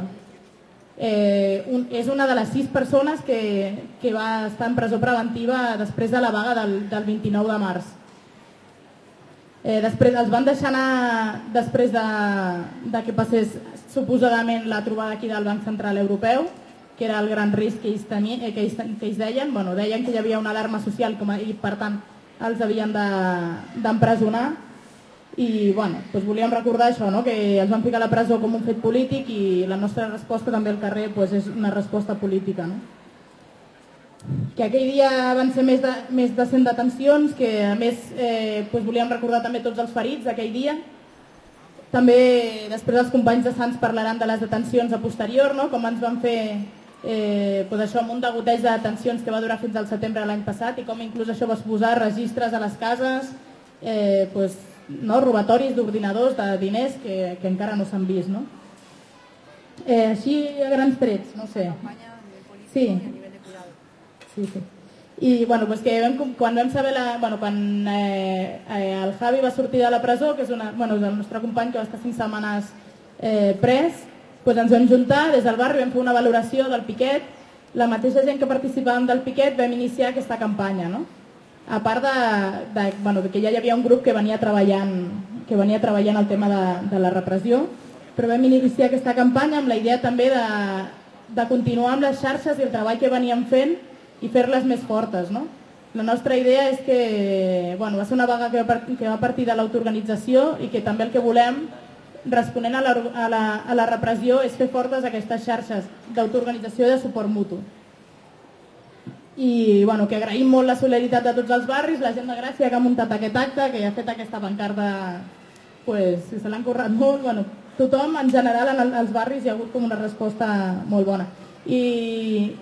És una de les 6 persones que va estar en presó preventiva després de la vaga del 29 de març. Després els van deixar anar després de que passés suposadament la trobada aquí del Banc Central Europeu, que era el gran risc que ells deien. Deien que hi havia una alarma social i per tant els havien d'empresonar i volíem recordar això, no? Que els van ficar a la presó com un fet polític i la nostra resposta també al carrer és una resposta política, no? Que aquell dia van ser més de 100 detencions, que a més volíem recordar també tots els ferits d'aquell dia. També després els companys de Sants parlaran de les detencions a posterior, no? Com ens van fer això amb un degoteig de detencions que va durar fins al setembre de l'any passat i com inclús això va suposar registres a les cases, robatoris d'ordinadors, de diners que encara no s'han vist, no? Així a grans trets, no sé. Sí. I quan vam saber quan el Javi va sortir de la presó, que és el nostre company que va estar 5 setmanes pres, ens vam juntar des del barri, vam fer una valoració del piquet, la mateixa gent que participàvem del piquet vam iniciar aquesta campanya, no? A part que ja hi havia un grup que venia treballant el tema de la repressió, però vam iniciar aquesta campanya amb la idea també de continuar amb les xarxes i el treball que veníem fent i fer-les més fortes, no? La nostra idea és que va ser una vaga que va partir de l'autoorganització i que també el que volem, responent a la repressió, és fer fortes aquestes xarxes d'autoorganització i de suport mutu. I que agraïm molt la solidaritat de tots els barris, la gent de Gràcia que ha muntat aquest acte, que ha fet aquesta pancarta, si se l'han currat molt, tothom en general als barris hi ha hagut com una resposta molt bona. I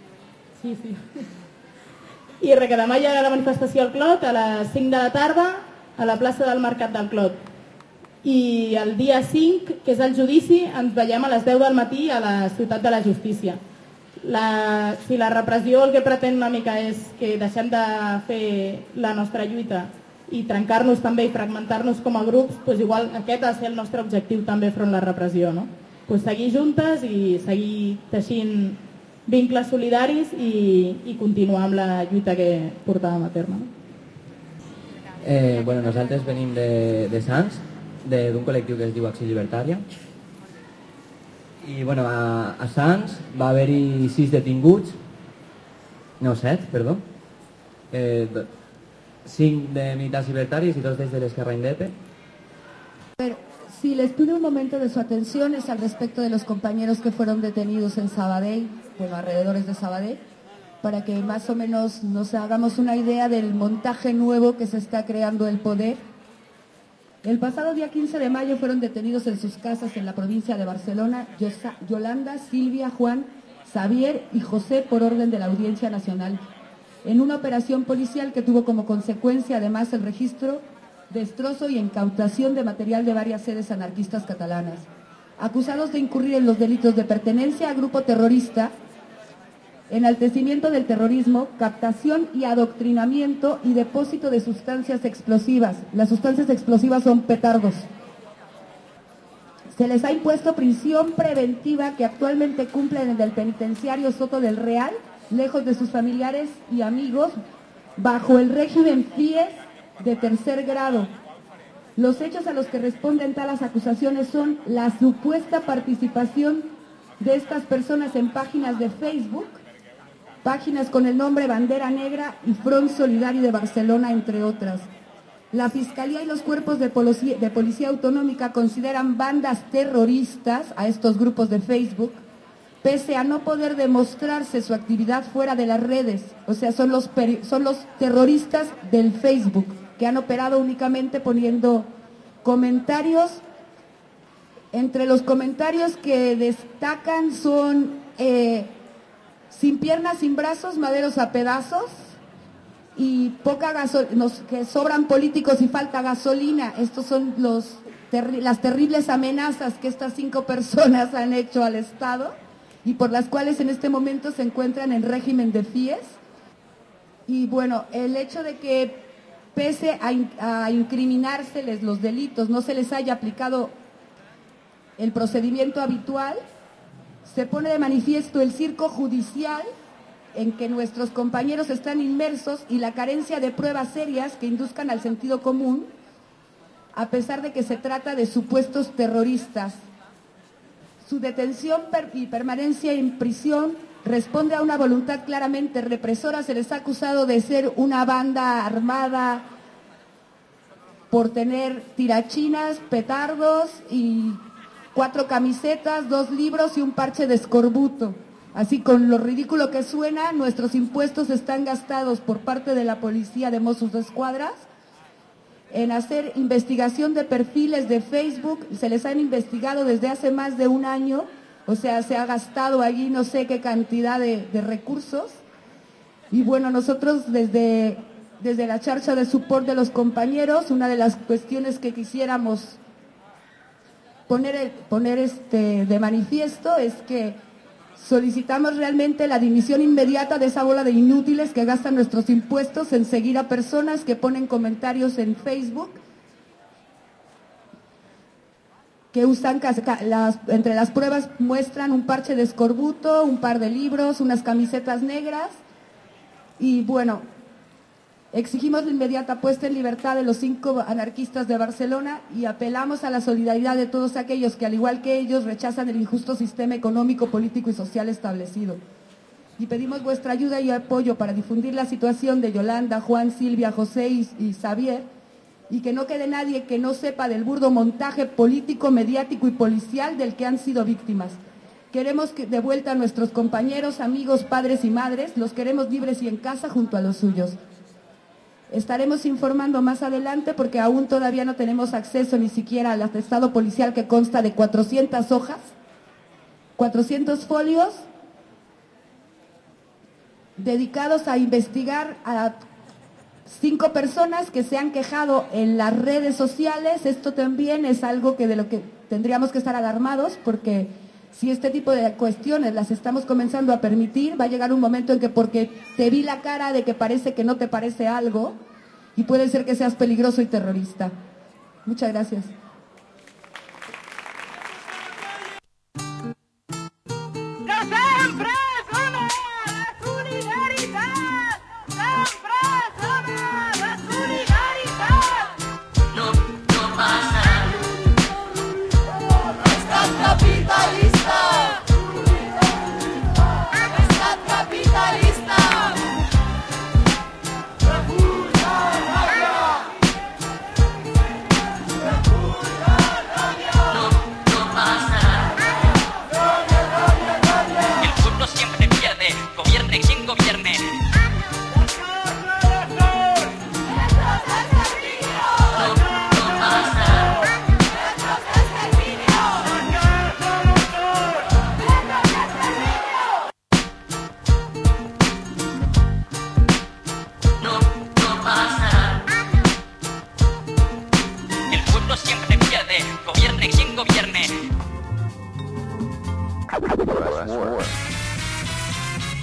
que demà hi ha la manifestació al Clot a les 5 de la tarda a la plaça del Mercat del Clot. I el dia 5, que és el judici, ens veiem a les 10 del matí a la Ciutat de la Justícia. Si la repressió el que pretén una mica és que deixem de fer la nostra lluita i trencar-nos també i fragmentar-nos com a grups, igual aquest ha de ser el nostre objectiu també enfront la repressió, no? Seguir juntes i seguir teixint vincles solidaris i continuar amb la lluita que portàvem a terme. Nosaltres venim de Sants, d'un col·lectiu que es diu Acció Llibertària. I a Sants va haver-hi 6 detinguts, no, 7, perdó, 5 de militars libertarios y 2 desde l'Esquerra Indepe. Si les pido un momento de su atención es al respecto de los compañeros que fueron detenidos en Sabadell, alrededores de Sabadell, para que más o menos nos hagamos una idea del montaje nuevo que se está creando el poder. El pasado día 15 de mayo fueron detenidos en sus casas en la provincia de Barcelona Yolanda, Silvia, Juan, Xavier y José por orden de la Audiencia Nacional, en una operación policial que tuvo como consecuencia además el registro, destrozo y incautación de material de varias sedes anarquistas catalanas. Acusados de incurrir en los delitos de pertenencia a grupo terrorista, enaltecimiento del terrorismo, captación y adoctrinamiento y depósito de sustancias explosivas. Las sustancias explosivas son petardos. Se les ha impuesto prisión preventiva que actualmente cumplen en el penitenciario Soto del Real, lejos de sus familiares y amigos, bajo el régimen FIES de tercer grado. Los hechos a los que responden tales acusaciones son la supuesta participación de estas personas en páginas de Facebook, páginas con el nombre Bandera Negra y Front Solidario de Barcelona, entre otras. La Fiscalía y los cuerpos de Policía Autonómica consideran bandas terroristas a estos grupos de Facebook, pese a no poder demostrarse su actividad fuera de las redes. O sea, son los terroristas del Facebook, que han operado únicamente poniendo comentarios. Entre los comentarios que destacan son sin piernas, sin brazos, maderos a pedazos, y poca gasolina, que sobran políticos y falta gasolina. Estos son las terribles amenazas que estas 5 personas han hecho al Estado y por las cuales en este momento se encuentran en régimen de FIES. Y bueno, el hecho de que pese a incriminárseles los delitos, no se les haya aplicado el procedimiento habitual, se pone de manifiesto el circo judicial en que nuestros compañeros están inmersos y la carencia de pruebas serias que induzcan al sentido común, a pesar de que se trata de supuestos terroristas. Su detención y permanencia en prisión responde a una voluntad claramente represora. Se les ha acusado de ser una banda armada por tener tirachinas, petardos y 4 camisetas, 2 libros y un parche de escorbuto. Así, con lo ridículo que suena, nuestros impuestos están gastados por parte de la policía de Mossos d'Esquadra en hacer investigación de perfiles de Facebook. Se les han investigado desde hace más de un año, o sea, se ha gastado allí no sé qué cantidad de recursos. Y bueno, nosotros desde la charcha de support de los compañeros, una de las cuestiones que quisiéramos poner de manifiesto es que solicitamos realmente la dimisión inmediata de esa bola de inútiles que gastan nuestros impuestos en seguir a personas que ponen comentarios en Facebook, que usan, entre las pruebas muestran un parche de escorbuto, un par de libros, unas camisetas negras. Y bueno, exigimos la inmediata puesta en libertad de los 5 anarquistas de Barcelona y apelamos a la solidaridad de todos aquellos que, al igual que ellos, rechazan el injusto sistema económico, político y social establecido. Y pedimos vuestra ayuda y apoyo para difundir la situación de Yolanda, Juan, Silvia, José y Xavier, y que no quede nadie que no sepa del burdo montaje político, mediático y policial del que han sido víctimas. Queremos de vuelta a nuestros compañeros, amigos, padres y madres, los queremos libres y en casa junto a los suyos. Estaremos informando más adelante porque aún todavía no tenemos acceso ni siquiera al atestado policial, que consta de 400 hojas, 400 folios dedicados a investigar a 5 personas que se han quejado en las redes sociales. Esto también es algo de lo que tendríamos que estar alarmados, porque si este tipo de cuestiones las estamos comenzando a permitir, va a llegar un momento en que, porque te vi la cara de que parece que no te parece algo, y puede ser que seas peligroso y terrorista. Muchas gracias.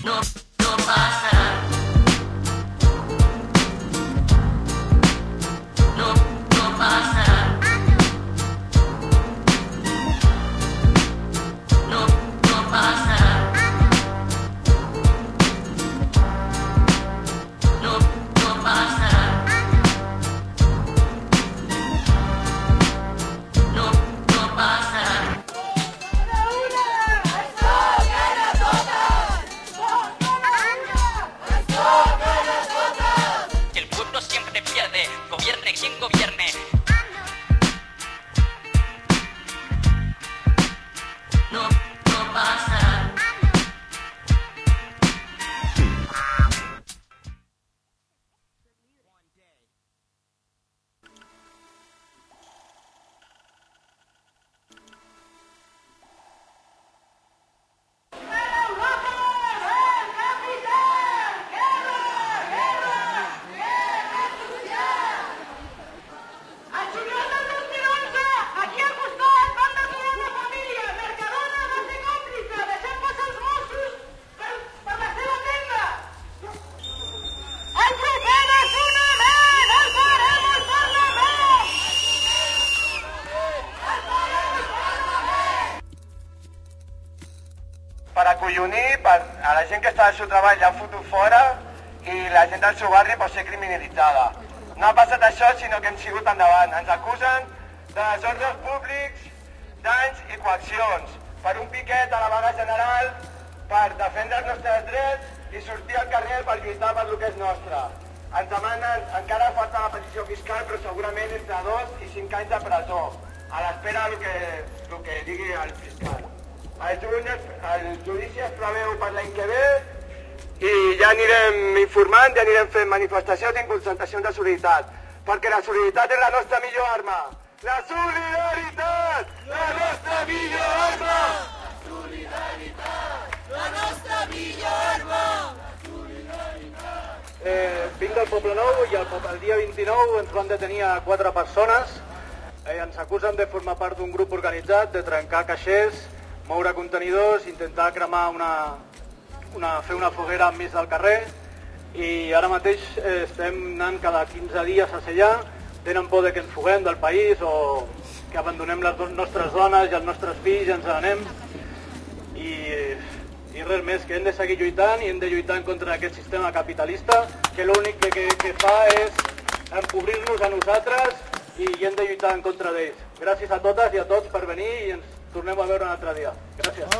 acollonir a la gent que està al seu treball l'han fotut fora i la gent del seu barri pot ser criminalitzada. No ha passat això, sinó que hem sigut endavant. Ens acusen de desordres públics, danys i coaccions, per un piquet a la vaga general, per defendre els nostres drets i sortir al carrer per lluitar per lo que és nostre. Ens demanen, encara falta la petició fiscal, però segurament entre 2 i 5 anys de presó, a l'espera del que digui el fiscal. El judici es preveu per l'any que ve i ja anirem informant, ja anirem fent manifestacions i concentracions de solidaritat, perquè la solidaritat és la nostra millor arma. La solidaritat! La nostra millor arma! La solidaritat! La nostra millor arma! Vinc del Poble Nou i el dia 29 ens van detenir a 4 persones. Ens acusen de formar part d'un grup organitzat, de trencar caixers, moure contenidors, intentar cremar fer una foguera enmig del carrer, i ara mateix estem anant cada 15 dies a sellar. Tenen por que ens fuguem del país o que abandonem les nostres dones i els nostres fills i ens n'anem. I res més, que hem de seguir lluitant i hem de lluitar en contra d'aquest sistema capitalista que l'únic que fa és empobrir-nos a nosaltres i hem de lluitar en contra d'ells. Gràcies a totes i a tots per venir i ens tornem a veure un altre dia. Gràcies.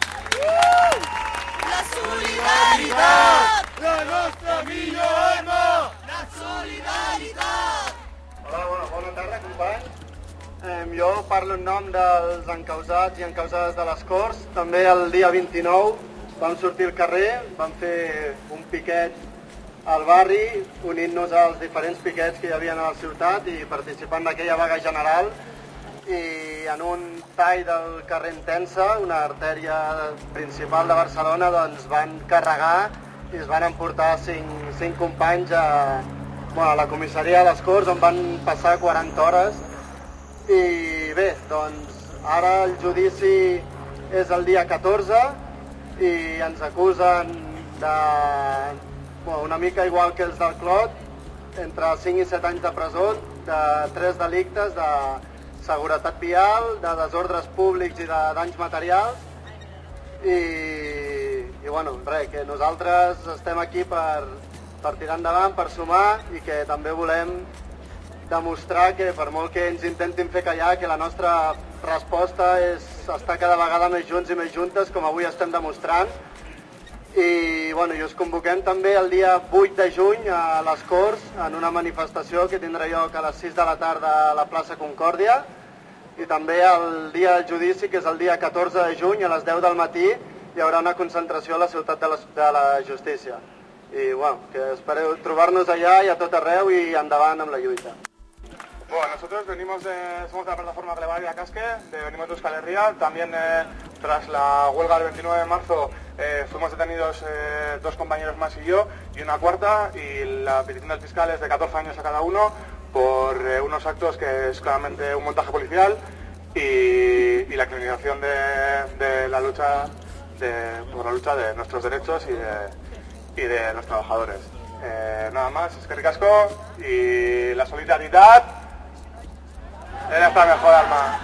La solidaritat! La nostra millor arma! La solidaritat! Hola, bona tarda, companys. Jo parlo en nom dels encausats i encausades de les Corts. També el dia 29 vam sortir al carrer, vam fer un piquet al barri, unint-nos als diferents piquets que hi havia a la ciutat i participant d'aquella vaga general. I en un tall del carrer Intensa, una artèria principal de Barcelona, doncs van carregar i es van emportar 5 companys a la comissaria de les Corts, on van passar 40 hores. I bé, doncs ara el judici és el dia 14 i ens acusen de, una mica igual que els del Clot, entre 5 i 7 anys de presó, de 3 delictes de seguretat vial, de desordres públics i de danys materials. I bueno, res, que nosaltres estem aquí per tirar endavant, per sumar, i que també volem demostrar que per molt que ens intentin fer callar, que la nostra resposta és estar cada vegada més junts i més juntes, com avui estem demostrant. I us convoquem també el dia 8 de juny a les Corts en una manifestació que tindrà lloc a les 6 de la tarda a la plaça Concòrdia, i també el dia del judici, que és el dia 14 de juny a les 10 del matí, hi haurà una concentració a la ciutat de la justícia. I que espereu trobar-nos allà i a tot arreu i endavant amb la lluita. Nosotros somos de la plataforma Grebaria Casque, venimos de Euskal Herria. También tras la huelga del 29 de marzo fuimos detenidos 2 compañeros más y yo, y una cuarta, y la petición del fiscal es de 14 años a cada uno por unos actos que es claramente un montaje policial y la criminalización de la lucha por la lucha de nuestros derechos y de los trabajadores. Nada más, es que ricasco, y la solidaridad es nuestra mejor arma.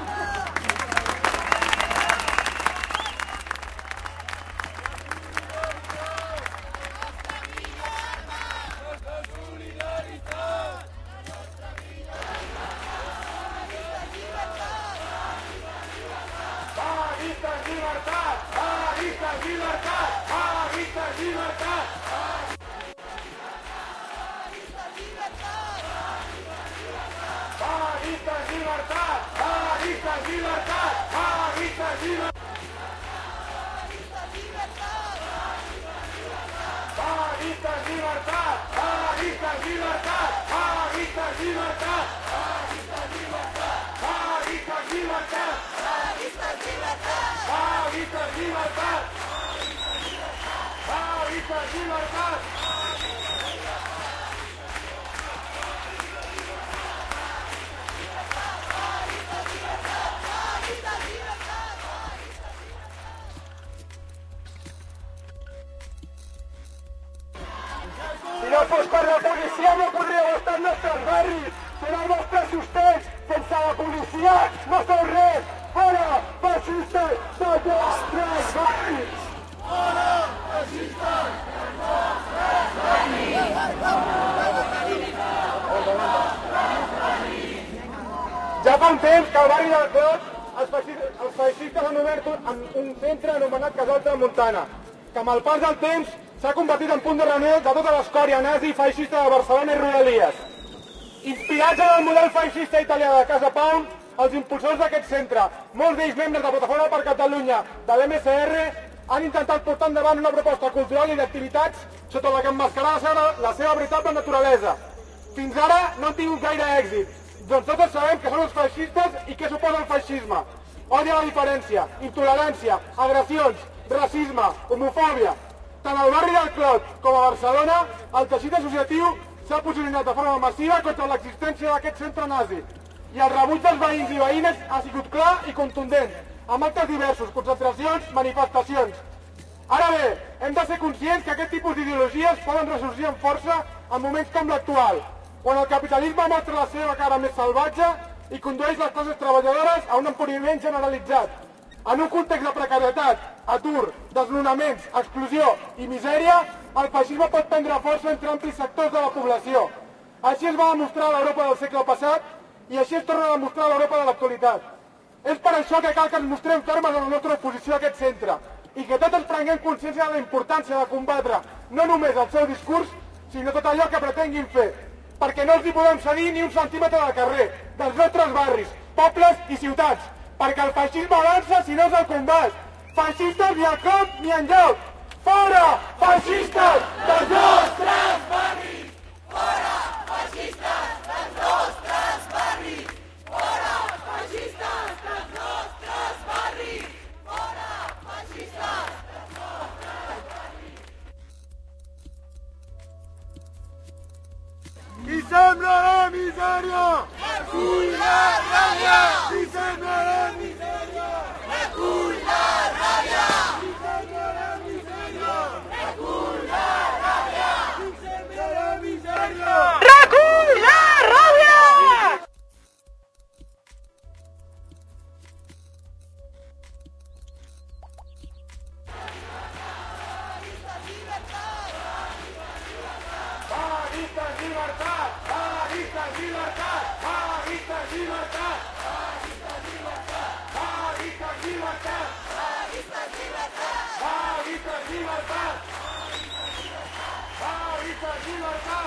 Si no fos per la policia no podríeu estar als nostres barris. Són el vostre sostens. Sense la policia no sou res. Fora, feixistes dels nostres barris! Fora, feixistes dels nostres barris! Ja fa un temps que al barri del Clot els feixistes han obert un centre anomenat Casal Tramuntana, que amb el pas del temps s'ha convertit en punt de reunió de tota l'escòria nazi i feixista de Barcelona i Rodalies. Inspirats en el model feixista italià de Casa Pound, els impulsors d'aquest centre, molts d'ells membres de Plataforma per Catalunya, de l'MSR, han intentat portar endavant una proposta cultural i d'activitats sota la que emmascarar la seva veritable naturalesa. Fins ara no han tingut gaire èxit, doncs tots sabem que són els feixistes i què suposa el feixisme. Odi a la diferència, intolerància, agressions, racisme, homofòbia. Tant al barri del Clot com a Barcelona, el teixit associatiu s'ha posicionat de forma massiva contra l'existència d'aquest centre nazi. I el rebuig dels veïns i veïnes ha sigut clar i contundent, amb actes diversos, concentracions, manifestacions. Ara bé, hem de ser conscients que aquest tipus d'ideologies poden ressorgir amb força en moments com l'actual, quan el capitalisme mostra la seva cara més salvatge i condueix les classes treballadores a un empobriment generalitzat. En un context de precarietat, atur, desnonaments, exclusió i misèria, el feixisme pot prendre força entre amplis sectors de la població. Així es va demostrar a l'Europa del segle passat i així es torna a demostrar a l'Europa de l'actualitat. És per això que cal que ens mostrem fermes en la nostra oposició a aquest centre i que tots ens prenguem consciència de la importància de combatre no només el seu discurs, sinó tot allò que pretenguin fer, perquè no els hi podem cedir ni un centímetre del carrer, dels nostres barris, pobles i ciutats, perquè el feixisme avança si no és el combat. Feixistes ni al cop ni enlloc. Fora, feixistes dels nostres barris! Fora, feixistes dels nostres barris! Fora, feixistes dels nostres barris! Fora, feixistes dels nostres barris! Qui sembra la misèria! Recull la ràbia! Qui sembra la misèria! Recull la ràbia! Qui sembra la misèria! Recull la ràbia! Qui sembra la misèria! Recull la ràbia! Vaguistes llibertat! Vaguistes llibertat! Vaguistes llibertat! Vaguistes llibertat! Vaguistes llibertat! Vaguistes llibertat! Vaguistes llibertat! Vaguistes llibertat!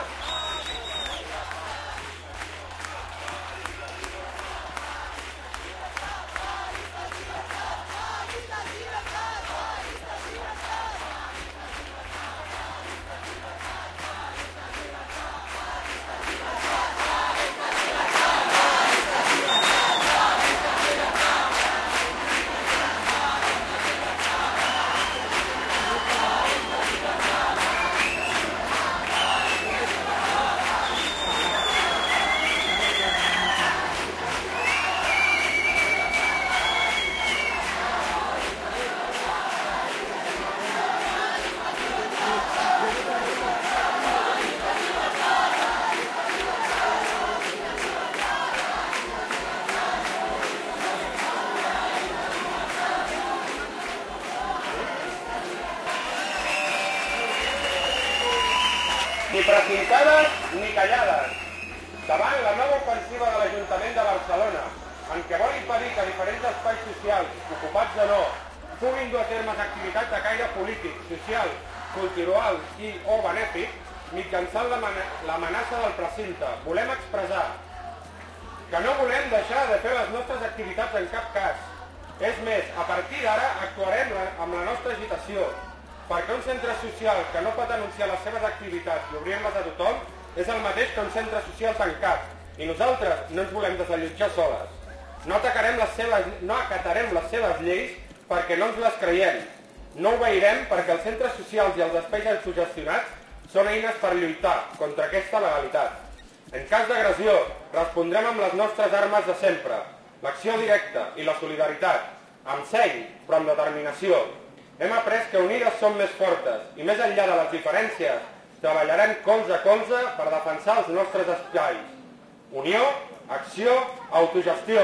Ni precintades ni callades. Davant la nova ofensiva de l'Ajuntament de Barcelona, en què vol impedir que diferents espais socials, ocupats o no, puguin dur a termes activitats de caire polític, social, cultural i o benèfic, mitjançant l'amenaça del precinte. Volem expressar que no volem deixar de fer les nostres activitats en cap cas. És més, a partir d'ara actuarem amb la nostra agitació, perquè un centre social que no pot anunciar les seves activitats i obrir-les a tothom és el mateix que un centre social tancat, i nosaltres no ens volem desallotjar soles. No acatarem les seves lleis perquè no ens les creiem. No obeirem perquè els centres socials i els espais autogestionats són eines per lluitar contra aquesta legalitat. En cas d'agressió, respondrem amb les nostres armes de sempre, l'acció directa i la solidaritat, amb seny, però amb determinació. Hem après que unides som més fortes i més enllà de les diferències, treballarem colze a colze per defensar els nostres espais. Unió, acció, autogestió.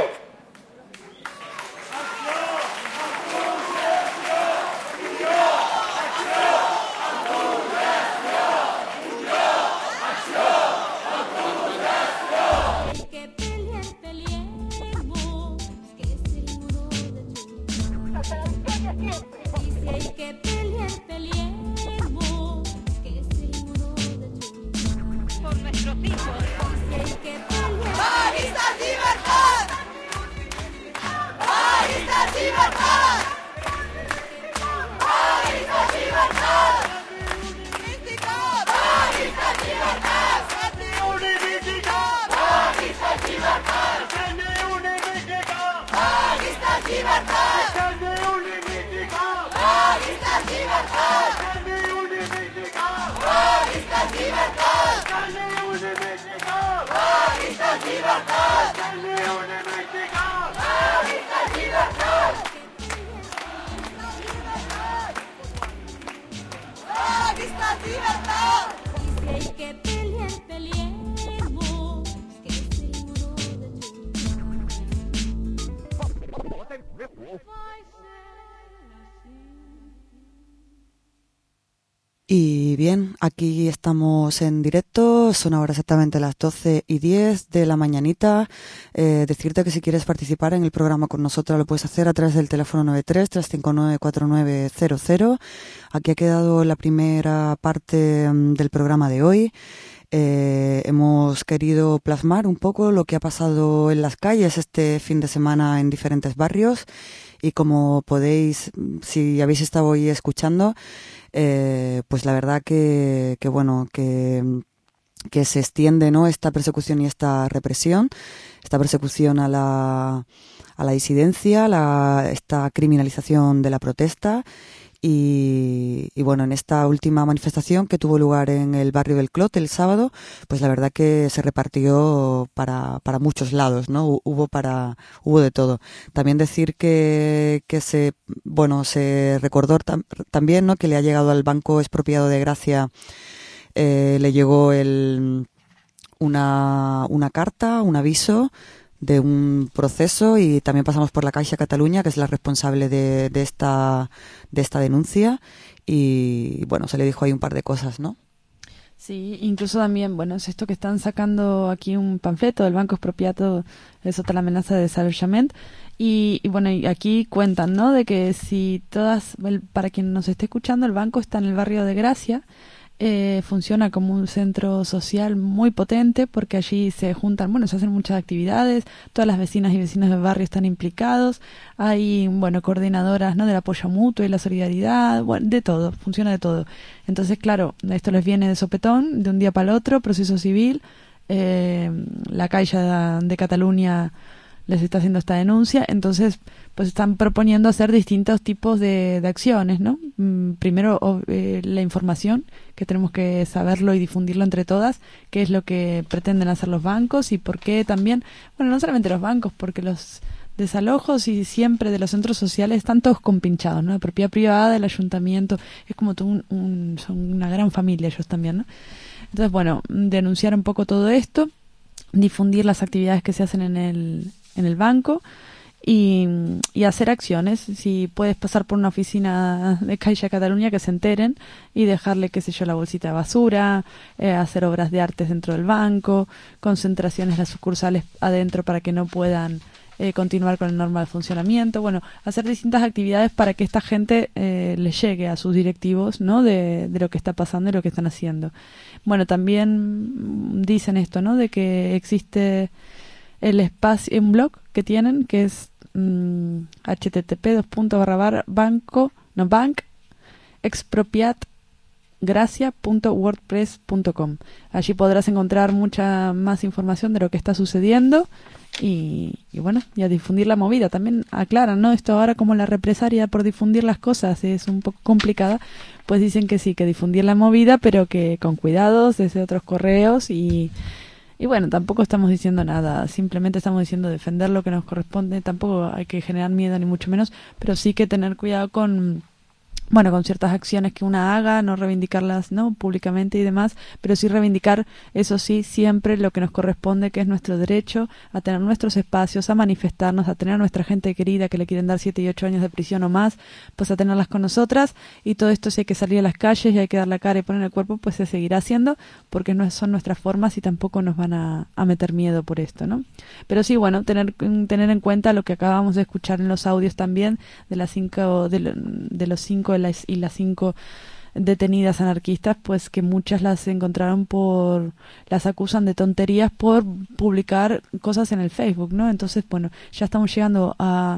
Y bien, aquí estamos en directo, son ahora exactamente las 12:10 de la mañanita. Decirte que si quieres participar en el programa con nosotros lo puedes hacer a través del teléfono 93-359-4900. Aquí ha quedado la primera parte del programa de hoy. Hemos querido plasmar un poco lo que ha pasado en las calles este fin de semana en diferentes barrios y como podéis, si habéis estado hoy escuchando, pues la verdad que se extiende, ¿no?, esta persecución y esta represión, esta persecución a la disidencia, esta criminalización de la protesta. Y bueno, en esta última manifestación que tuvo lugar en el barrio del Clot el sábado, pues la verdad que se repartió para muchos lados, ¿no? Hubo de todo. También decir que se recordó también, ¿no?, que le ha llegado al Banco Expropiado de Gracia, le llegó una carta, un aviso de un proceso, y también pasamos por la Caixa Catalunya, que es la responsable de esta denuncia, y bueno, se le dijo ahí un par de cosas, ¿no? Sí, incluso también, bueno, es esto que están sacando aquí un panfleto del Banco Expropiado sota l'amenaça de desallotjament, y bueno, y aquí cuentan, ¿no?, de que si para quien nos esté escuchando, el banco está en el barrio de Gracia. Funciona como un centro social muy potente porque allí se juntan, se hacen muchas actividades, todas las vecinas y vecinos del barrio están implicados, hay, coordinadoras, ¿no?, del apoyo mutuo y la solidaridad, de todo, funciona de todo. Entonces, claro, esto les viene de sopetón, de un día para el otro, proceso civil, la Caixa de Catalunya les está haciendo esta denuncia, entonces pues están proponiendo hacer distintos tipos de acciones, ¿no? Primero la información, que tenemos que saberlo y difundirlo entre todas, qué es lo que pretenden hacer los bancos y por qué también, no solamente los bancos, porque los desalojos y siempre de los centros sociales están todos compinchados, ¿no? La propiedad privada, del ayuntamiento, es como son una gran familia ellos también, ¿no? Entonces, denunciar un poco todo esto, difundir las actividades que se hacen en el banco y hacer acciones. Si puedes pasar por una oficina de Caixa Cataluña, que se enteren y dejarle, qué sé yo, la bolsita de basura, hacer obras de arte dentro del banco, concentraciones en las sucursales adentro para que no puedan continuar con el normal funcionamiento. Bueno, hacer distintas actividades para que esta gente le llegue a sus directivos, ¿no? De lo que está pasando y lo que están haciendo. Bueno, también dicen esto, ¿no? De que existe el espacio, un blog que tienen, que es http://bankexpropiatgracia.wordpress.com. Allí podrás encontrar mucha más información de lo que está sucediendo y bueno, y a difundir la movida. También aclaran, ¿no? Esto ahora, como la represalia por difundir las cosas es un poco complicada, pues dicen que sí, que difundir la movida, pero que con cuidados desde otros correos y bueno, tampoco estamos diciendo nada, simplemente estamos diciendo defender lo que nos corresponde. Tampoco hay que generar miedo ni mucho menos, pero sí que tener cuidado con ciertas acciones que una haga, no reivindicarlas, ¿no? Públicamente y demás, pero sí reivindicar, eso sí, siempre lo que nos corresponde, que es nuestro derecho a tener nuestros espacios, a manifestarnos, a tener a nuestra gente querida que le quieren dar 7 y 8 años de prisión o más, pues a tenerlas con nosotras. Y todo esto, si hay que salir a las calles y hay que dar la cara y poner el cuerpo, pues se seguirá haciendo, porque no son nuestras formas y tampoco nos van a meter miedo por esto, ¿no? Pero sí, bueno, tener en cuenta lo que acabamos de escuchar en los audios también de las 5 y las 5 detenidas anarquistas, pues que muchas las encontraron las acusan de tonterías por publicar cosas en el Facebook, ¿no? Entonces, bueno, ya estamos llegando a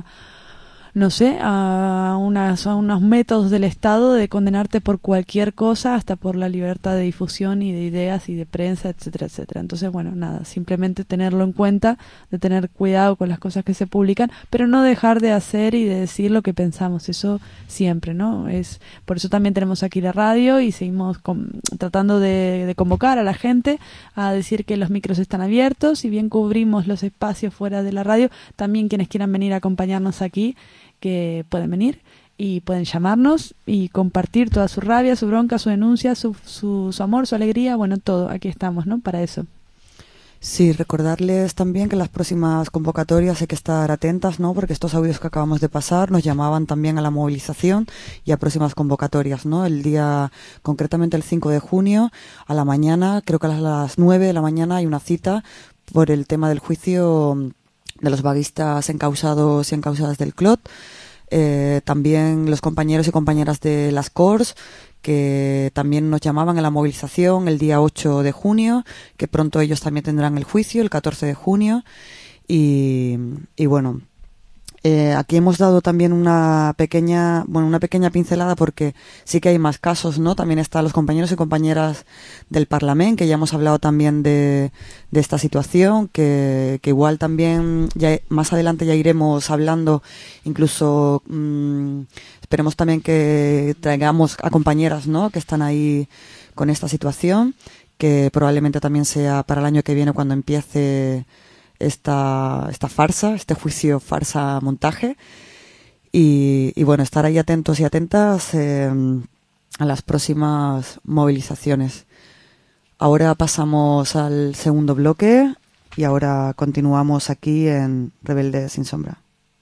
unos métodos del Estado de condenarte por cualquier cosa, hasta por la libertad de difusión y de ideas y de prensa, etcétera, etcétera. Entonces, bueno, nada, simplemente tenerlo en cuenta, de tener cuidado con las cosas que se publican, pero no dejar de hacer y de decir lo que pensamos, eso siempre, ¿no? Por eso también tenemos aquí la radio y seguimos tratando de convocar a la gente a decir que los micros están abiertos. Si bien cubrimos los espacios fuera de la radio, también quienes quieran venir a acompañarnos aquí, que pueden venir y pueden llamarnos y compartir toda su rabia, su bronca, su denuncia, su amor, su alegría, bueno, todo, aquí estamos, ¿no? Para eso. Sí, recordarles también que las próximas convocatorias hay que estar atentas, ¿no? Porque estos audios que acabamos de pasar nos llamaban también a la movilización y a próximas convocatorias, ¿no? El día, concretamente el 5 de junio, a la mañana, creo que a las 9 de la mañana hay una cita por el tema del juicio de los vaguistas encausados y encausadas del CLOT. También los compañeros y compañeras de las Corts, que también nos llamaban a la movilización el día 8 de junio, que pronto ellos también tendrán el juicio, el 14 de junio. Y bueno, aquí hemos dado también una pequeña pincelada, porque sí que hay más casos, ¿no? También están los compañeros y compañeras del Parlamento, que ya hemos hablado también de esta situación, que igual también ya más adelante ya iremos hablando, incluso esperemos también que traigamos a compañeras, ¿no? Que están ahí con esta situación, que probablemente también sea para el año que viene cuando empiece esta farsa, este juicio farsa montaje, y bueno, estar ahí atentos y atentas a las próximas movilizaciones. Ahora pasamos al segundo bloque y ahora continuamos aquí en Rebelde sin Sombra.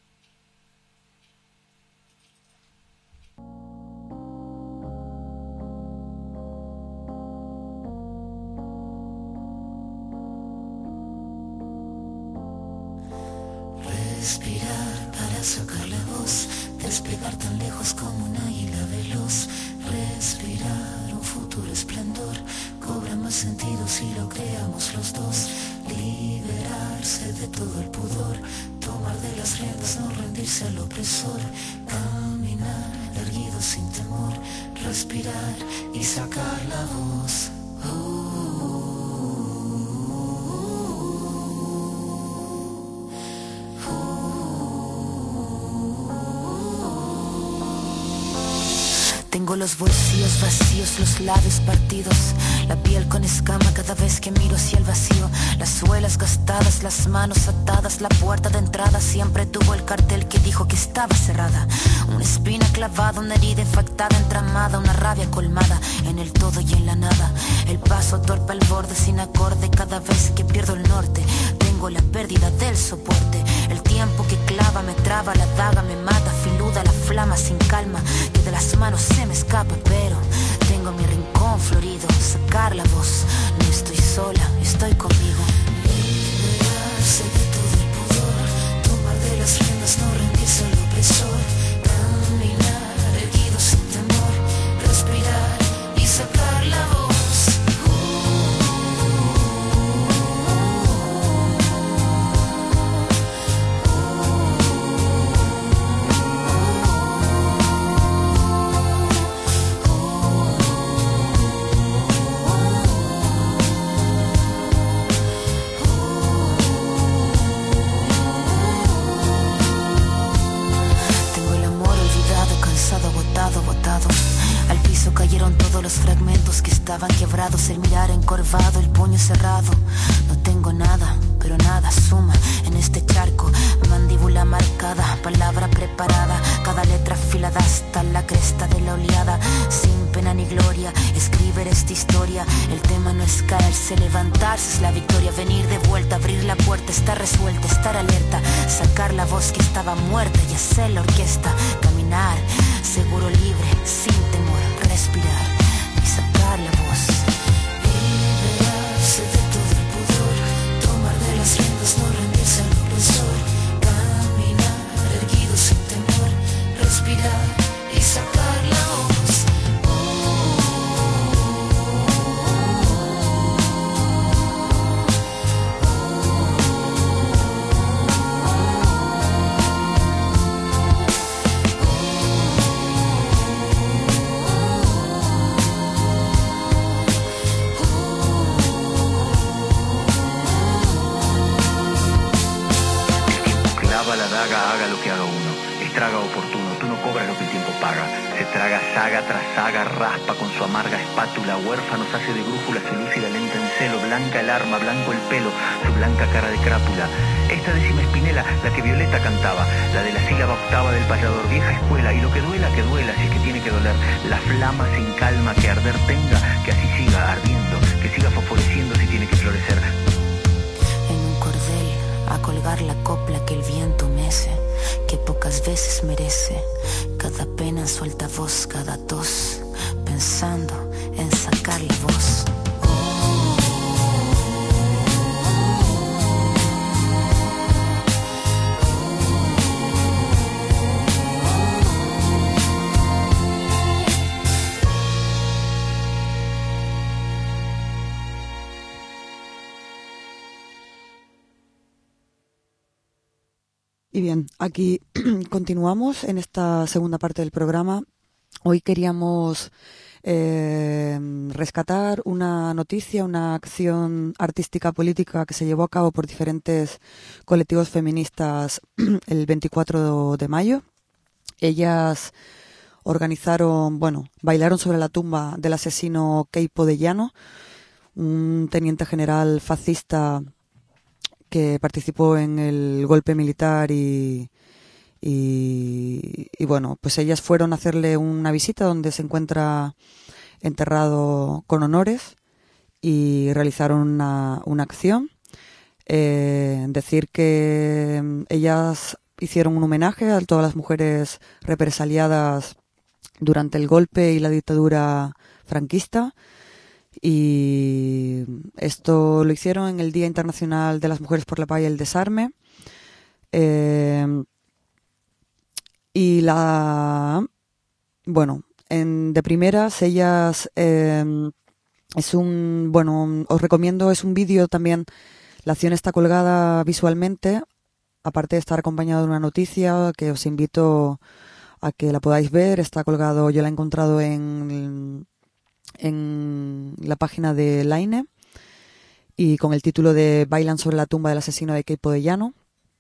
Respirar para sacar la voz, despegar tan lejos como un águila veloz. Respirar un futuro esplendor, cobra más sentido si lo creamos los dos. Liberarse de todo el pudor, tomar de las riendas, no rendirse al opresor. Caminar erguido sin temor, respirar y sacar la voz. Tengo los bolsillos vacíos, los labios partidos, la piel con escama cada vez que miro hacia el vacío. Las suelas gastadas, las manos atadas, la puerta de entrada siempre tuvo el cartel que dijo que estaba cerrada. Una espina clavada, una herida infectada, entramada, una rabia colmada en el todo y en la nada. El paso torpe al borde sin acorde cada vez que pierdo el norte. Tengo tengo la pérdida del soporte. El tiempo que clava me traba, la daga me mata, filuda la flama sin calma, que de las manos se me escapa, pero tengo mi rincón florido, sacar la voz, no estoy sola, estoy conmigo. Liberarse de todo el pudor, tomar de las riendas, no rendirse al opresor, caminar erguido sin temor, respirar y sacar la voz. Botado. Al piso cayeron todos los fragmentos que estaban quebrados, el mirar encorvado, el puño cerrado. No tengo nada, pero nada suma en este charco. Mandíbula marcada, palabra preparada, cada letra afilada hasta la cresta de la oleada. Sin pena ni gloria, escribir esta historia. El tema no es caerse, levantarse es la victoria. Venir de vuelta, abrir la puerta, estar resuelta, estar alerta, sacar la voz que estaba muerta y hacer la orquesta. Caminar, seguro, libre, sin temor, respirar y sacar la voz. Liberarse de todo el pudor, tomar de las riendas, no rendirse al opresor, caminar erguido sin temor, respirar y sacar la voz. La daga, haga lo que haga uno, estraga oportuno, tú no cobras lo que el tiempo paga, se traga saga tras saga, raspa con su amarga espátula, huérfanos hace de brújula, su lúcida lenta en celo, blanca el arma, blanco el pelo, su blanca cara de crápula. Esta décima espinela, la que Violeta cantaba, la de la sílaba octava del payador, vieja escuela, y lo que duela, si es que tiene que doler, la flama sin calma que arder tenga, que así siga ardiendo, que siga fosforeciendo si tiene que florecer. A colgar la copla que el viento mece, que pocas veces merece, cada pena en su altavoz, cada tos, pensando en sacar la voz. Y bien, aquí continuamos en esta segunda parte del programa. Hoy queríamos rescatar una noticia, una acción artística política que se llevó a cabo por diferentes colectivos feministas el 24 de mayo. Ellas organizaron, bailaron sobre la tumba del asesino Queipo de Llano, un teniente general fascista que participó en el golpe militar y bueno, pues ellas fueron a hacerle una visita donde se encuentra enterrado con honores y realizaron una acción. Decir que ellas hicieron un homenaje a todas las mujeres represaliadas durante el golpe y la dictadura franquista. Y esto lo hicieron en el Día Internacional de las Mujeres por la Paz y el Desarme. De primeras, ellas os recomiendo, es un vídeo también, la acción está colgada visualmente, aparte de estar acompañado de una noticia que os invito a que la podáis ver, está colgado, yo la he encontrado en la página de Laine y con el título de Bailan sobre la tumba del asesino de Queipo de Llano.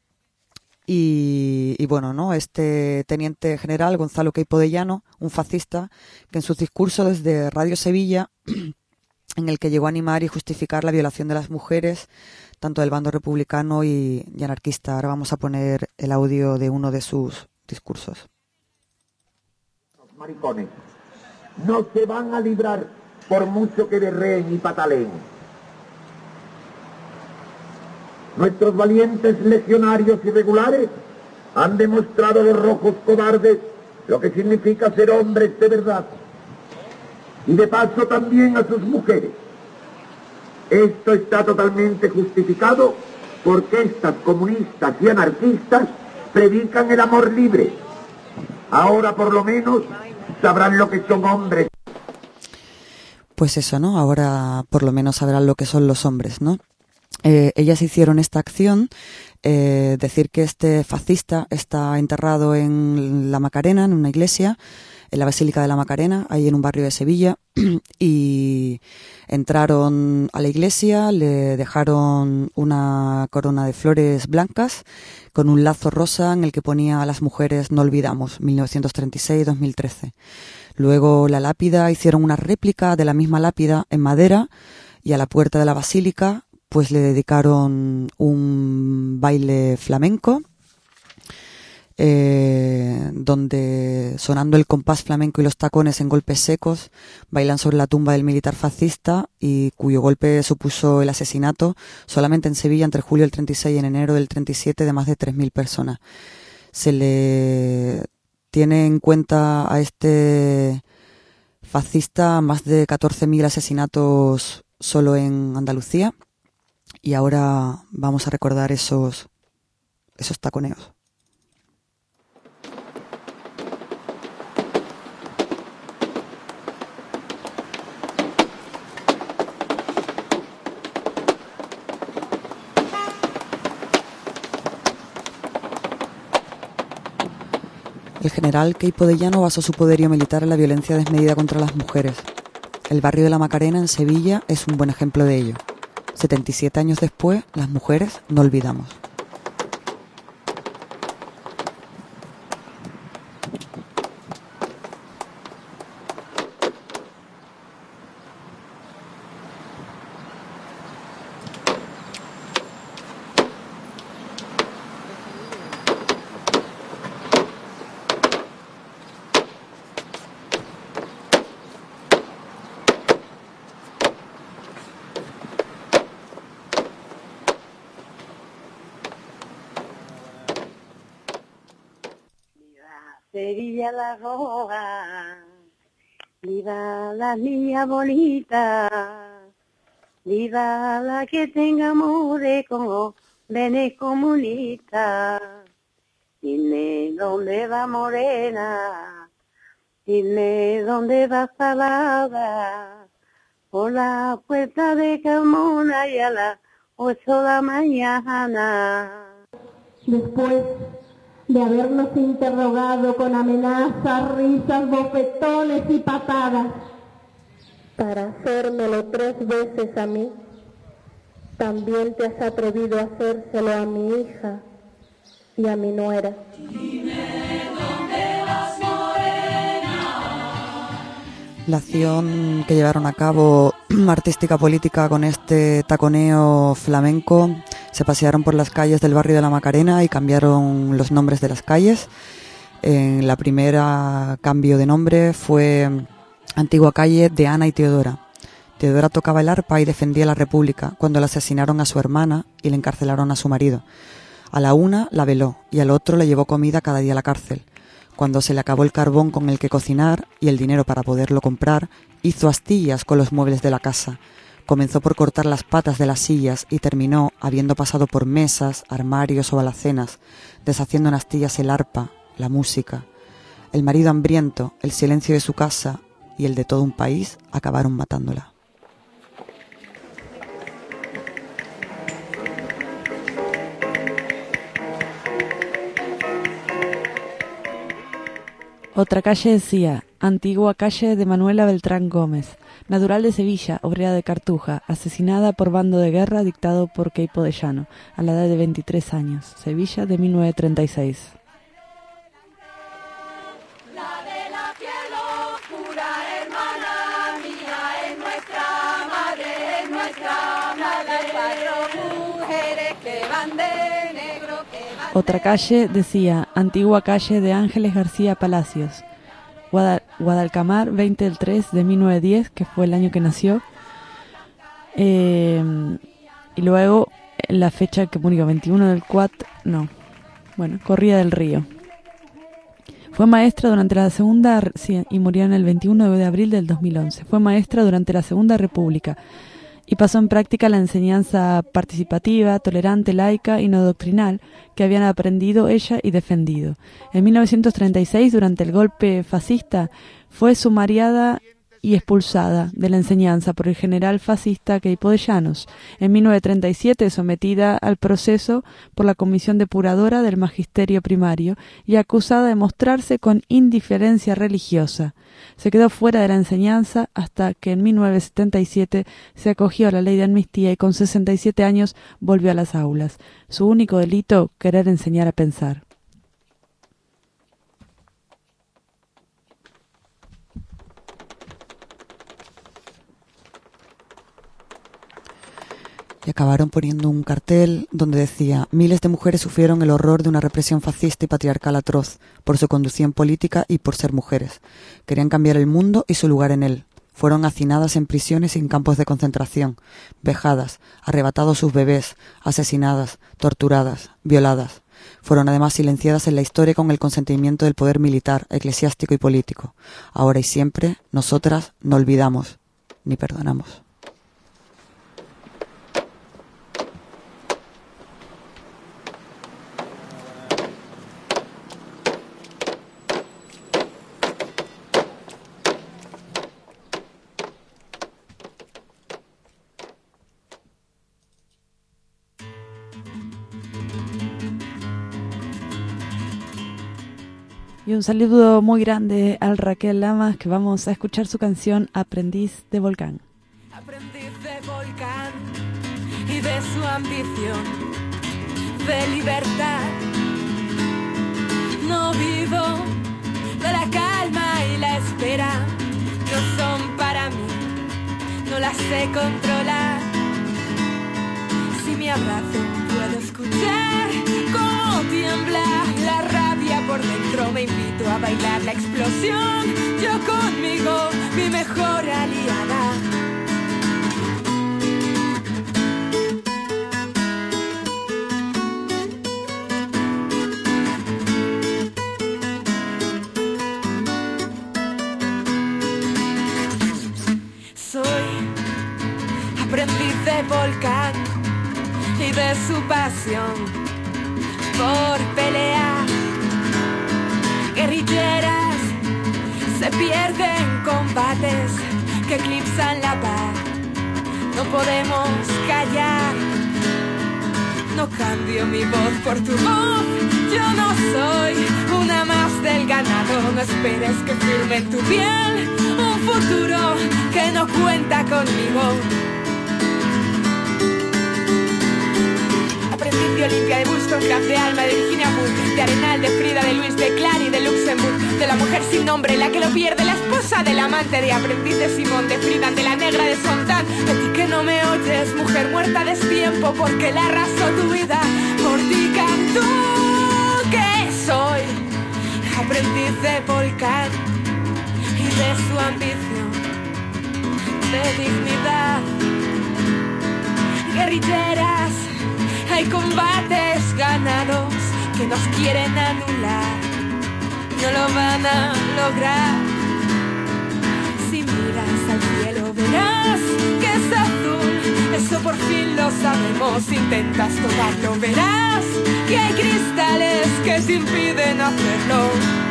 Este teniente general Gonzalo Queipo de Llano, un fascista que en su discurso desde Radio Sevilla, en el que llegó a animar y justificar la violación de las mujeres, tanto del bando republicano y anarquista. Ahora vamos a poner el audio de uno de sus discursos. Los maricones no se van a librar por mucho que berreen y pataleen. Nuestros valientes legionarios irregulares han demostrado a los rojos cobardes lo que significa ser hombres de verdad. Y de paso también a sus mujeres. Esto está totalmente justificado porque estas comunistas y anarquistas predican el amor libre. Ahora por lo menos sabrán lo que son hombres. Pues eso, ¿no? Ahora por lo menos sabrán lo que son los hombres, ¿no? Ellas hicieron esta acción, decir que este fascista está enterrado en la Macarena, en una iglesia, en la Basílica de la Macarena, ahí en un barrio de Sevilla, y entraron a la iglesia, le dejaron una corona de flores blancas con un lazo rosa en el que ponía a las mujeres no olvidamos, 1936-2013. Luego la lápida, hicieron una réplica de la misma lápida en madera y a la puerta de la basílica pues le dedicaron un baile flamenco donde sonando el compás flamenco y los tacones en golpes secos bailan sobre la tumba del militar fascista y cuyo golpe supuso el asesinato solamente en Sevilla entre julio del 36 y en enero del 37 de más de 3.000 personas. Se le tiene en cuenta a este fascista más de 14.000 asesinatos solo en Andalucía y ahora vamos a recordar esos taconeos. El general Queipo de Llano basó su poderío militar en la violencia desmedida contra las mujeres. El barrio de la Macarena en Sevilla es un buen ejemplo de ello. 77 años después, las mujeres no olvidamos. Sevilla la roja, viva la niña bonita, viva la que tenga amores como venes comunistas. Dime dónde va Morena, dime dónde va Salada, por la puerta de Carmona y a las 8 de la mañana. Después de habernos interrogado con amenazas, risas, bofetones y patadas, Para hacérmelo 3 veces a mí, también te has atrevido a hacérselo a mi hija y a mi nuera. La acción que llevaron a cabo artística política con este taconeo flamenco, se pasearon por las calles del barrio de la Macarena y cambiaron los nombres de las calles. En la primera cambio de nombre fue Antigua Calle de Ana y Teodora. Teodora tocaba el arpa y defendía la República cuando le asesinaron a su hermana y le encarcelaron a su marido. A la una la veló y al otro le llevó comida cada día a la cárcel. Cuando se le acabó el carbón con el que cocinar y el dinero para poderlo comprar, hizo astillas con los muebles de la casa. Comenzó por cortar las patas de las sillas y terminó, habiendo pasado por mesas, armarios o alacenas, deshaciendo en astillas el arpa, la música. El marido hambriento, el silencio de su casa y el de todo un país acabaron matándola. Otra calle decía, Antigua Calle de Manuela Beltrán Gómez, natural de Sevilla, obrera de Cartuja, asesinada por bando de guerra dictado por Queipo de Llano, a la edad de 23 años, Sevilla de 1936. Otra calle decía, Antigua Calle de Ángeles García Palacios, Guadalcamar, 20 del 3 de 1910, que fue el año que nació. Y luego la fecha que único 21 del 4, no, bueno, corría del río. Fue maestra durante la segunda, sí, y murió en el 21 de abril del 2011. Fue maestra durante la Segunda República y pasó en práctica la enseñanza participativa, tolerante, laica y no doctrinal que habían aprendido ella y defendido. En 1936, durante el golpe fascista, fue sumariada y expulsada de la enseñanza por el general fascista Queipo de Llanos. En 1937, sometida al proceso por la Comisión Depuradora del Magisterio Primario y acusada de mostrarse con indiferencia religiosa. Se quedó fuera de la enseñanza hasta que en 1977 se acogió a la ley de amnistía y con 67 años volvió a las aulas. Su único delito, querer enseñar a pensar. Y acabaron poniendo un cartel donde decía: miles de mujeres sufrieron el horror de una represión fascista y patriarcal atroz por su conducción política y por ser mujeres. Querían cambiar el mundo y su lugar en él. Fueron hacinadas en prisiones y en campos de concentración, vejadas, arrebatados sus bebés, asesinadas, torturadas, violadas. Fueron además silenciadas en la historia con el consentimiento del poder militar, eclesiástico y político. Ahora y siempre, nosotras no olvidamos ni perdonamos. Y un saludo muy grande al Raquel Lamas, que vamos a escuchar su canción Aprendiz de Volcán. Aprendiz de Volcán y de su ambición de libertad. No vivo de la calma y la espera, no son para mí, no las sé controlar. Si me abrazo puedo escuchar cómo tiembla la rabia por dentro, me invito a bailar la explosión, yo conmigo, mi mejor aliada. Soy aprendiz de Volcán y de su pasión por pelear. Guerrilleras se pierden combates que eclipsan la paz. No podemos callar. No cambio mi voz por tu voz. Yo no soy una más del ganado. No esperes que firme en tu piel un futuro que no cuenta conmigo. Aprendiz de Olimpia, de Wollstonecraft, de Alma, de Virginia Woolf, de Arenal, de Frida, de Luis, de Clary, de Luxemburg, de la mujer sin nombre, la que lo pierde, la esposa del amante, de Aprendiz de Simón, de Frida, de la negra de Sontán, de ti que no me oyes, mujer muerta de tiempo, porque la arrasó tu vida, por ti canto que soy aprendiz de Volcán y de su ambición de dignidad. Guerrilleras, hay combates ganados que nos quieren anular, no lo van a lograr. Si miras al cielo verás que es azul, eso por fin lo sabemos. Intentas tocarlo, verás que hay cristales que te impiden hacerlo.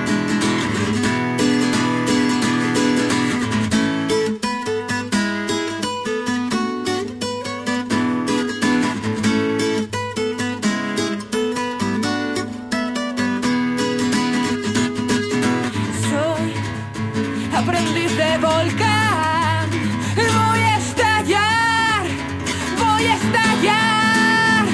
Aprendiz de Volcán, voy a estallar, voy a estallar.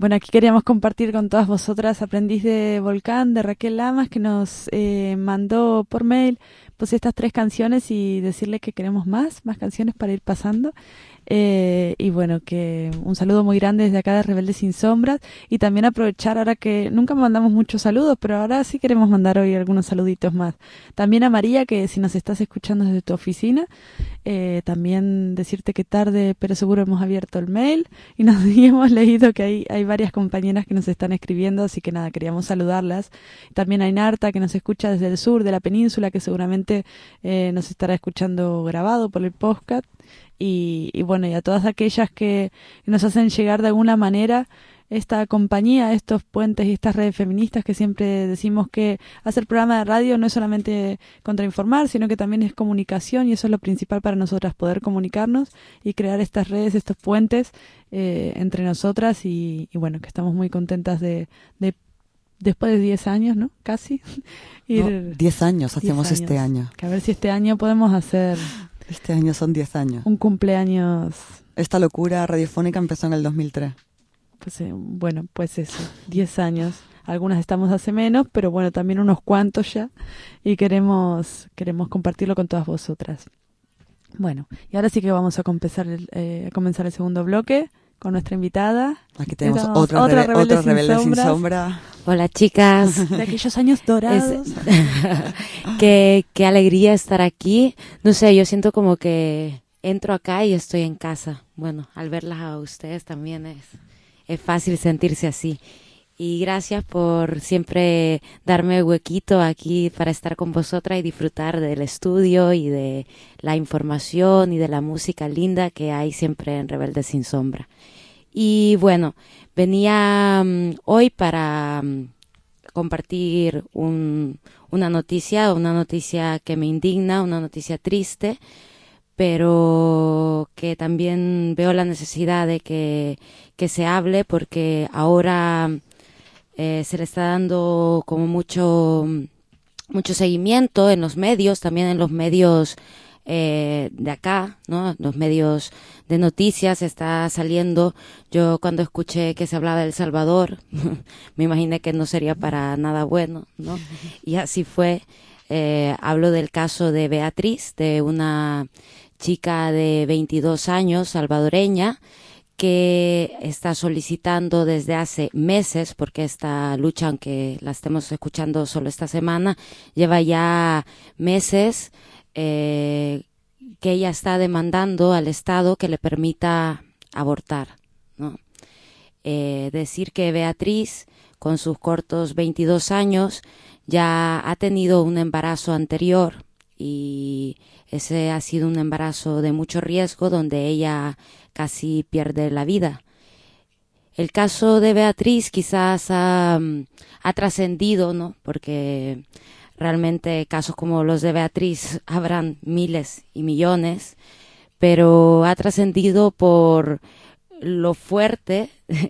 Bueno, aquí queríamos compartir con todas vosotras Aprendiz de Volcán de Raquel Lamas, que nos mandó por mail pues estas 3 canciones y decirle que queremos más canciones para ir pasando. Y bueno, que un saludo muy grande desde acá de Rebeldes Sin Sombras, y también aprovechar ahora que nunca mandamos muchos saludos, pero ahora sí queremos mandar hoy algunos saluditos más. También a María, que si nos estás escuchando desde tu oficina, también decirte que tarde pero seguro hemos abierto el mail y hemos leído que hay varias compañeras que nos están escribiendo, así que nada, queríamos saludarlas. También a Inarta, que nos escucha desde el sur de la península, que seguramente nos estará escuchando grabado por el podcast. Y bueno, y a todas aquellas que nos hacen llegar de alguna manera esta compañía, estos puentes y estas redes feministas, que siempre decimos que hacer programa de radio no es solamente contrainformar, sino que también es comunicación, y eso es lo principal para nosotras, poder comunicarnos y crear estas redes, estos puentes entre nosotras, y bueno, que estamos muy contentas de después de 10 años, ¿no? Casi. 10 años hacemos este año. Que a ver si este año podemos hacer... Este año son 10 años. Un cumpleaños. Esta locura radiofónica empezó en el 2003. Pues bueno, pues eso, 10 años. Algunas estamos hace menos, pero bueno, también unos cuantos ya. Y queremos compartirlo con todas vosotras. Bueno, y ahora sí que vamos a comenzar el segundo bloque con nuestra invitada. Aquí tenemos otra rebelde sin sombra. Hola, chicas. De aquellos años dorados. Qué alegría estar aquí. No sé, yo siento como que entro acá y estoy en casa. Bueno, al verlas a ustedes también es fácil sentirse así. Y gracias por siempre darme huequito aquí para estar con vosotras y disfrutar del estudio y de la información y de la música linda que hay siempre en Rebeldes Sin Sombra. Y bueno, venía hoy para compartir una noticia que me indigna, una noticia triste, pero que también veo la necesidad de que se hable, porque ahora se le está dando como mucho seguimiento en los medios, también en los medios de acá, ¿no? Los medios de noticias está saliendo. Yo cuando escuché que se hablaba de El Salvador, me imaginé que no sería para nada bueno, ¿no? Y así fue. Hablo del caso de Beatriz, de una chica de 22 años, salvadoreña, que está solicitando desde hace meses, porque esta lucha, aunque la estemos escuchando solo esta semana, lleva ya meses, que ella está demandando al Estado que le permita abortar, ¿no? Decir que Beatriz, con sus cortos 22 años, ya ha tenido un embarazo anterior, y ese ha sido un embarazo de mucho riesgo, donde ella casi pierde la vida. El caso de Beatriz quizás ha trascendido, ¿no? Porque realmente casos como los de Beatriz habrán miles y millones, pero ha trascendido por lo fuerte,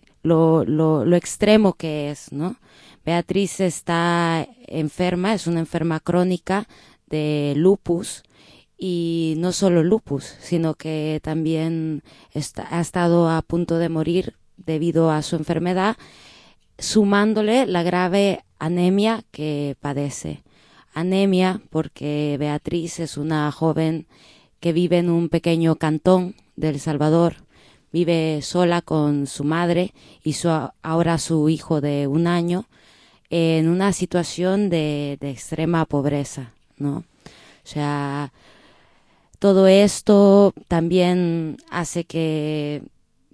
lo extremo que es, ¿no? Beatriz está enferma, es una enferma crónica de lupus, y no solo lupus, sino que también ha estado a punto de morir debido a su enfermedad, sumándole la grave anemia que padece. Anemia porque Beatriz es una joven que vive en un pequeño cantón de El Salvador, vive sola con su madre y ahora su hijo de 1 año, en una situación de extrema pobreza, ¿no? O sea, todo esto también hace que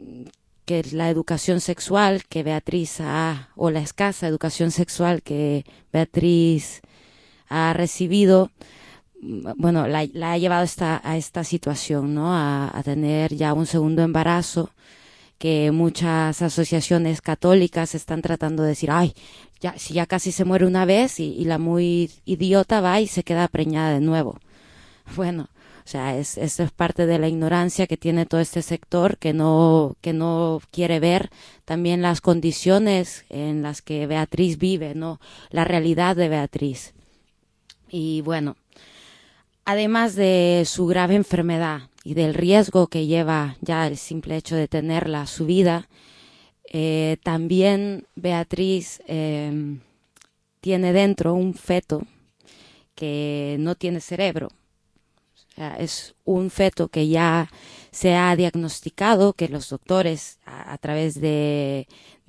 la educación sexual que Beatriz o la escasa educación sexual que Beatriz ha recibido, bueno, la ha llevado a esta situación, ¿no? A tener ya un segundo embarazo, que muchas asociaciones católicas están tratando de decir, ay, si ya casi se muere una vez y la muy idiota va y se queda preñada de nuevo. Bueno, o sea, eso es parte de la ignorancia que tiene todo este sector, que no quiere ver también las condiciones en las que Beatriz vive, ¿no? La realidad de Beatriz. Y bueno, además de su grave enfermedad y del riesgo que lleva ya el simple hecho de tenerla, su vida, También Beatriz tiene dentro un feto que no tiene cerebro. O sea, es un feto que ya se ha diagnosticado, que los doctores a través de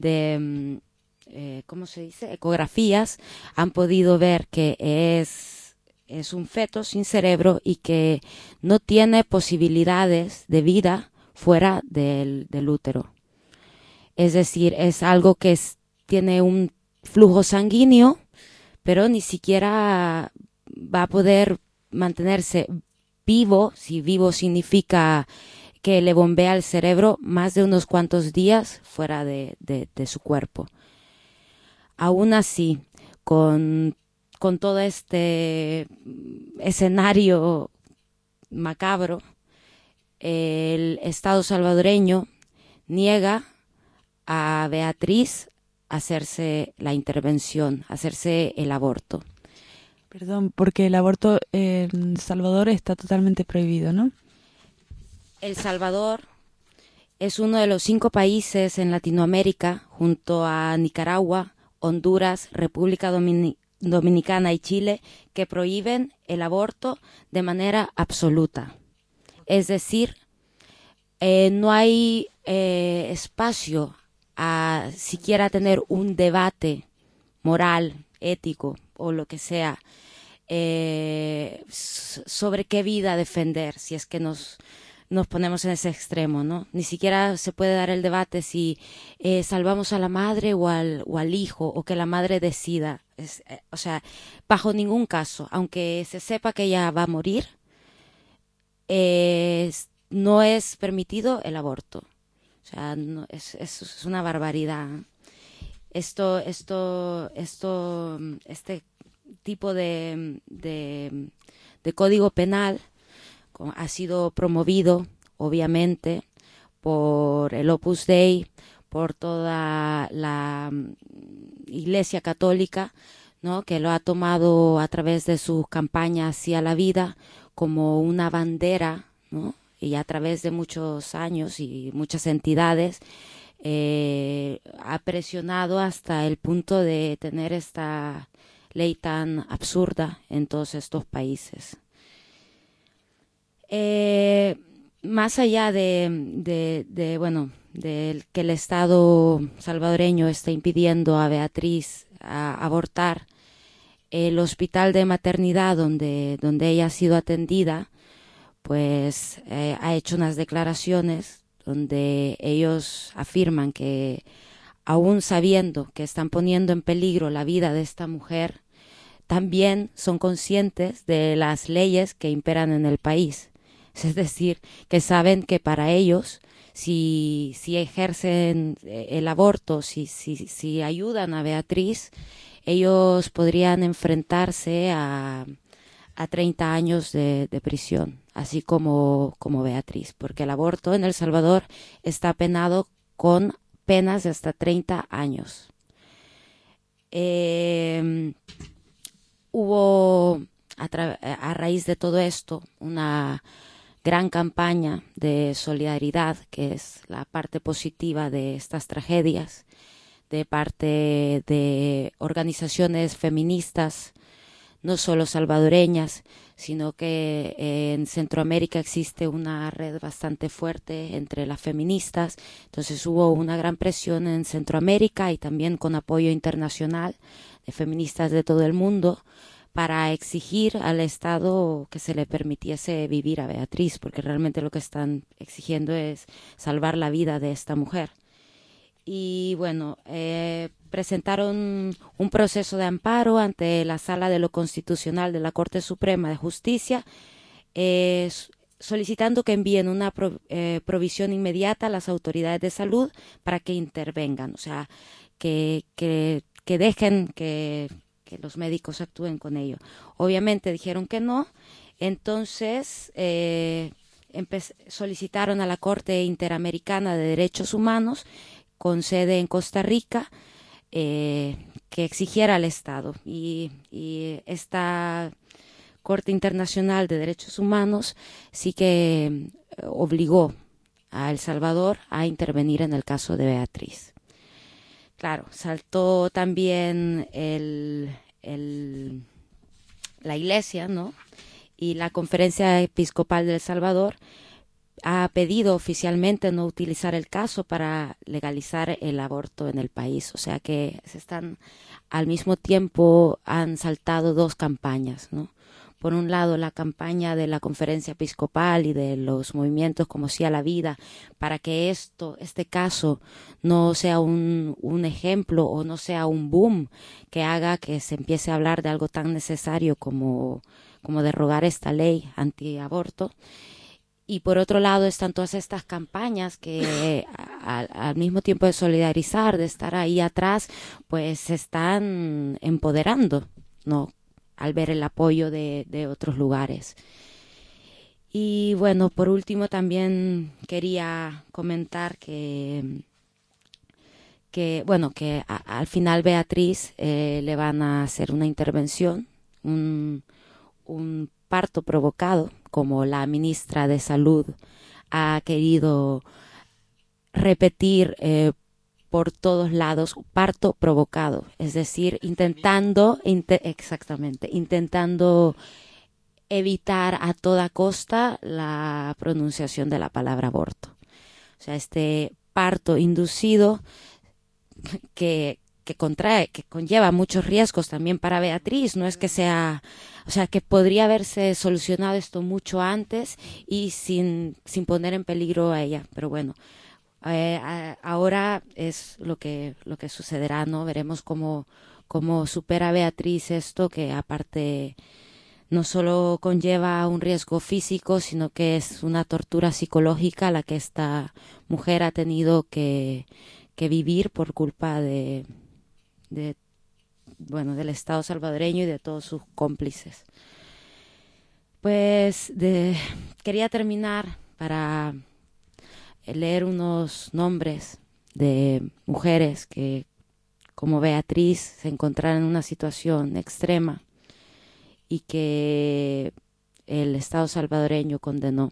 ¿cómo se dice? Ecografías han podido ver que es un feto sin cerebro y que no tiene posibilidades de vida fuera del útero. Es decir, es algo que tiene un flujo sanguíneo, pero ni siquiera va a poder mantenerse vivo, si vivo significa que le bombea el cerebro, más de unos cuantos días fuera de su cuerpo. Aún así, con todo este escenario macabro, el Estado salvadoreño niega a Beatriz hacerse la intervención, hacerse el aborto. Perdón, porque el aborto en Salvador está totalmente prohibido, ¿no? El Salvador es uno de los 5 países en Latinoamérica, junto a Nicaragua, Honduras, República Dominicana y Chile, que prohíben el aborto de manera absoluta. Es decir, no hay espacio a siquiera tener un debate moral, ético o lo que sea sobre qué vida defender, si es que nos ponemos en ese extremo, ¿no? Ni siquiera se puede dar el debate si salvamos a la madre o al hijo, o que la madre decida. O sea, bajo ningún caso, aunque se sepa que ella va a morir, no es permitido el aborto. O sea, no, es una barbaridad. Este tipo de código penal ha sido promovido, obviamente, por el Opus Dei, por toda la Iglesia Católica, ¿no?, que lo ha tomado a través de sus campañas hacia la vida como una bandera, ¿no?, y a través de muchos años y muchas entidades ha presionado hasta el punto de tener esta ley tan absurda en todos estos países. Más allá de que el Estado salvadoreño está impidiendo a Beatriz abortar, el hospital de maternidad donde ella ha sido atendida, pues ha hecho unas declaraciones donde ellos afirman que, aún sabiendo que están poniendo en peligro la vida de esta mujer, también son conscientes de las leyes que imperan en el país. Es decir, que saben que para ellos, si ejercen el aborto, si ayudan a Beatriz, ellos podrían enfrentarse a 30 años de prisión, así como Beatriz, porque el aborto en El Salvador está penado con penas de hasta 30 años. Hubo, a raíz de todo esto, una gran campaña de solidaridad, que es la parte positiva de estas tragedias, de parte de organizaciones feministas, no solo salvadoreñas, sino que en Centroamérica existe una red bastante fuerte entre las feministas. Entonces hubo una gran presión en Centroamérica y también con apoyo internacional de feministas de todo el mundo para exigir al Estado que se le permitiese vivir a Beatriz, porque realmente lo que están exigiendo es salvar la vida de esta mujer. Y bueno, presentaron un proceso de amparo ante la Sala de lo Constitucional de la Corte Suprema de Justicia, solicitando que envíen una provisión inmediata a las autoridades de salud para que intervengan, o sea, que dejen que los médicos actúen con ello. Obviamente dijeron que no, entonces solicitaron a la Corte Interamericana de Derechos Humanos, con sede en Costa Rica, que exigiera al Estado. Y esta Corte Internacional de Derechos Humanos sí que obligó a El Salvador a intervenir en el caso de Beatriz. claro, saltó también la Iglesia, ¿no? Y la Conferencia Episcopal de El Salvador ha pedido oficialmente no utilizar el caso para legalizar el aborto en el país. O sea que al mismo tiempo han saltado dos campañas, ¿no? Por un lado, la campaña de la Conferencia Episcopal y de los movimientos como Sí a la Vida, para que este caso no sea un ejemplo o no sea un boom que haga que se empiece a hablar de algo tan necesario como derogar esta ley antiaborto. Y por otro lado están todas estas campañas que al mismo tiempo de solidarizar, de estar ahí atrás, pues se están empoderando, ¿no? Al ver el apoyo de otros lugares. Y bueno, por último también quería comentar que al final Beatriz le van a hacer una intervención, un parto provocado, como la ministra de Salud ha querido repetir por todos lados, parto provocado, es decir, intentando evitar a toda costa la pronunciación de la palabra aborto. O sea, este parto inducido que conlleva muchos riesgos también para Beatriz, no es que sea, o sea, que podría haberse solucionado esto mucho antes y sin poner en peligro a ella, pero bueno, ahora es lo que sucederá, ¿no? Veremos cómo supera Beatriz esto, que aparte no solo conlleva un riesgo físico, sino que es una tortura psicológica la que esta mujer ha tenido que vivir por culpa del Estado salvadoreño y de todos sus cómplices. Pues quería terminar para leer unos nombres de mujeres que, como Beatriz, se encontraron en una situación extrema y que el Estado salvadoreño condenó.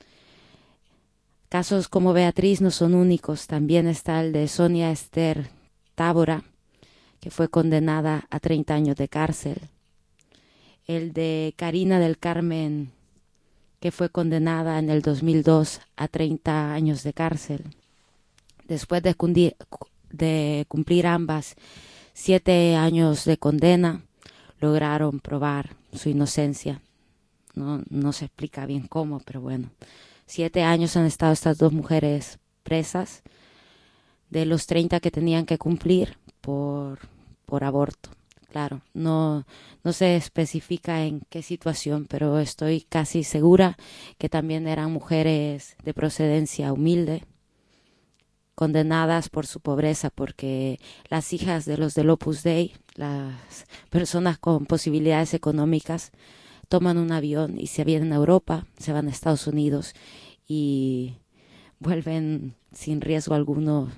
Casos como Beatriz no son únicos, también está el de Sonia Esther Tábora, que fue condenada a 30 años de cárcel, el de Karina del Carmen, que fue condenada en el 2002 a 30 años de cárcel. Después de cumplir ambas 7 años de condena, lograron probar su inocencia. No se explica bien cómo, pero bueno. 7 años han estado estas dos mujeres presas, de los 30 que tenían que cumplir por aborto. Claro, no se especifica en qué situación, pero estoy casi segura que también eran mujeres de procedencia humilde, condenadas por su pobreza, porque las hijas de los del Opus Dei, las personas con posibilidades económicas, toman un avión y se vienen a Europa, se van a Estados Unidos y vuelven sin riesgo alguno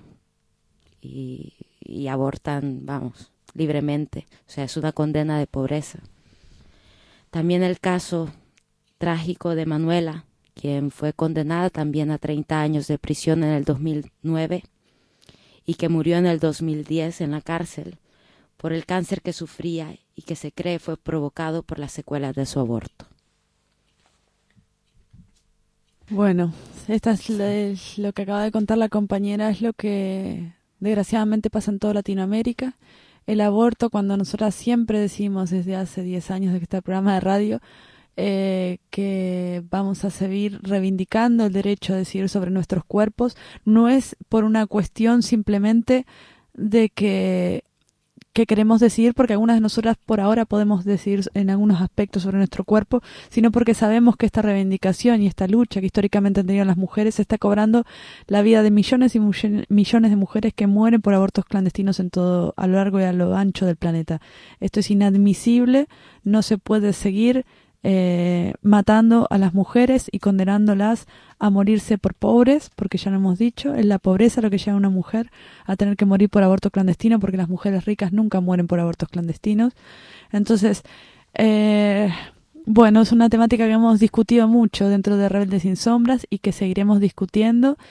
y abortan, libremente. O sea, es una condena de pobreza. También el caso trágico de Manuela, quien fue condenada también a 30 años de prisión en el 2009 y que murió en el 2010 en la cárcel por el cáncer que sufría y que se cree fue provocado por las secuelas de su aborto. Bueno, lo que acaba de contar la compañera es lo que desgraciadamente pasa en toda Latinoamérica. El aborto, cuando nosotras siempre decimos desde hace 10 años de que está el programa de radio, que vamos a seguir reivindicando el derecho a decidir sobre nuestros cuerpos, no es por una cuestión simplemente de que queremos decidir, porque algunas de nosotras por ahora podemos decidir en algunos aspectos sobre nuestro cuerpo, sino porque sabemos que esta reivindicación y esta lucha que históricamente han tenido las mujeres está cobrando la vida de millones y millones de mujeres que mueren por abortos clandestinos a lo largo y a lo ancho del planeta. Esto es inadmisible, no se puede seguir matando a las mujeres y condenándolas a morirse por pobres, porque ya lo hemos dicho, es la pobreza lo que lleva a una mujer a tener que morir por aborto clandestino, porque las mujeres ricas nunca mueren por abortos clandestinos. Entonces, bueno, es una temática que hemos discutido mucho dentro de Rebeldes sin Sombras y que seguiremos discutiendo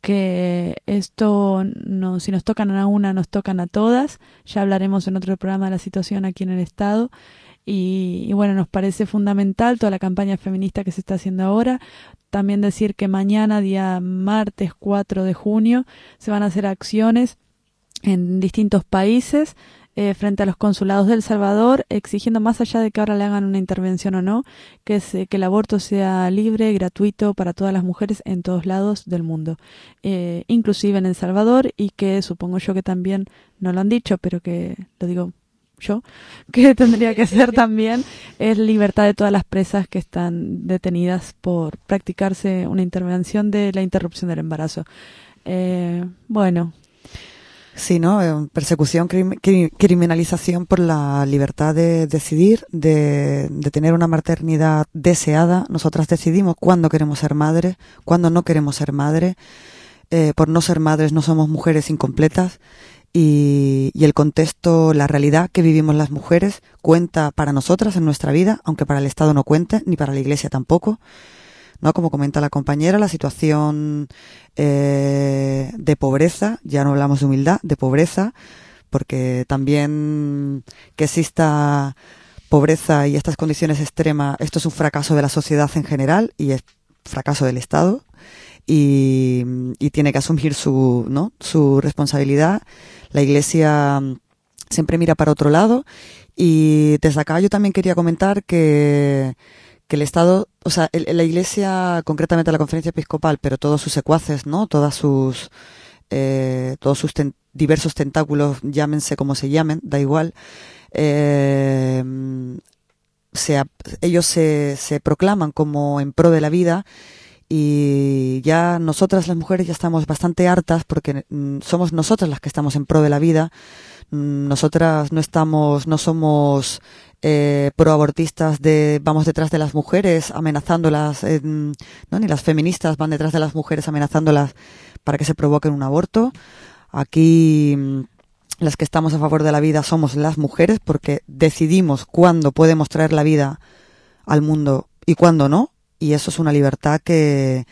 que esto, no, si nos tocan a una, nos tocan a todas. Ya hablaremos en otro programa de la situación aquí en el Estado. Y bueno, nos parece fundamental toda la campaña feminista que se está haciendo ahora. También decir que mañana, día martes 4 de junio, se van a hacer acciones en distintos países frente a los consulados de El Salvador, exigiendo, más allá de que ahora le hagan una intervención o no, que el aborto sea libre y gratuito para todas las mujeres en todos lados del mundo, inclusive en El Salvador, y que supongo yo que también, no lo han dicho, pero que lo digo yo, que tendría que ser también, es libertad de todas las presas que están detenidas por practicarse una intervención de la interrupción del embarazo. Bueno. Sí, ¿no? Persecución, criminalización por la libertad de decidir, de tener una maternidad deseada. Nosotras decidimos cuándo queremos ser madres, cuándo no queremos ser madres. Por no ser madres no somos mujeres incompletas. Y el contexto, la realidad que vivimos las mujeres cuenta para nosotras en nuestra vida, aunque para el Estado no cuente, ni para la Iglesia tampoco, ¿no? Como comenta la compañera, la situación de pobreza, ya no hablamos de humildad, de pobreza, porque también que exista pobreza y estas condiciones extremas, esto es un fracaso de la sociedad en general y es fracaso del Estado. Y tiene que asumir su responsabilidad. La Iglesia siempre mira para otro lado, y desde acá yo también quería comentar que el Estado, o sea, la Iglesia, concretamente la Conferencia Episcopal, pero todos sus secuaces, ¿no? Todos sus diversos tentáculos, llámense como se llamen, da igual, ellos se proclaman como en pro de la vida. Y ya nosotras las mujeres ya estamos bastante hartas porque somos nosotras las que estamos en pro de la vida. Nosotras no somos proabortistas vamos detrás de las mujeres amenazándolas, ¿no? Ni las feministas van detrás de las mujeres amenazándolas para que se provoquen un aborto. Aquí las que estamos a favor de la vida somos las mujeres porque decidimos cuándo podemos traer la vida al mundo y cuándo no. Y eso es una libertad que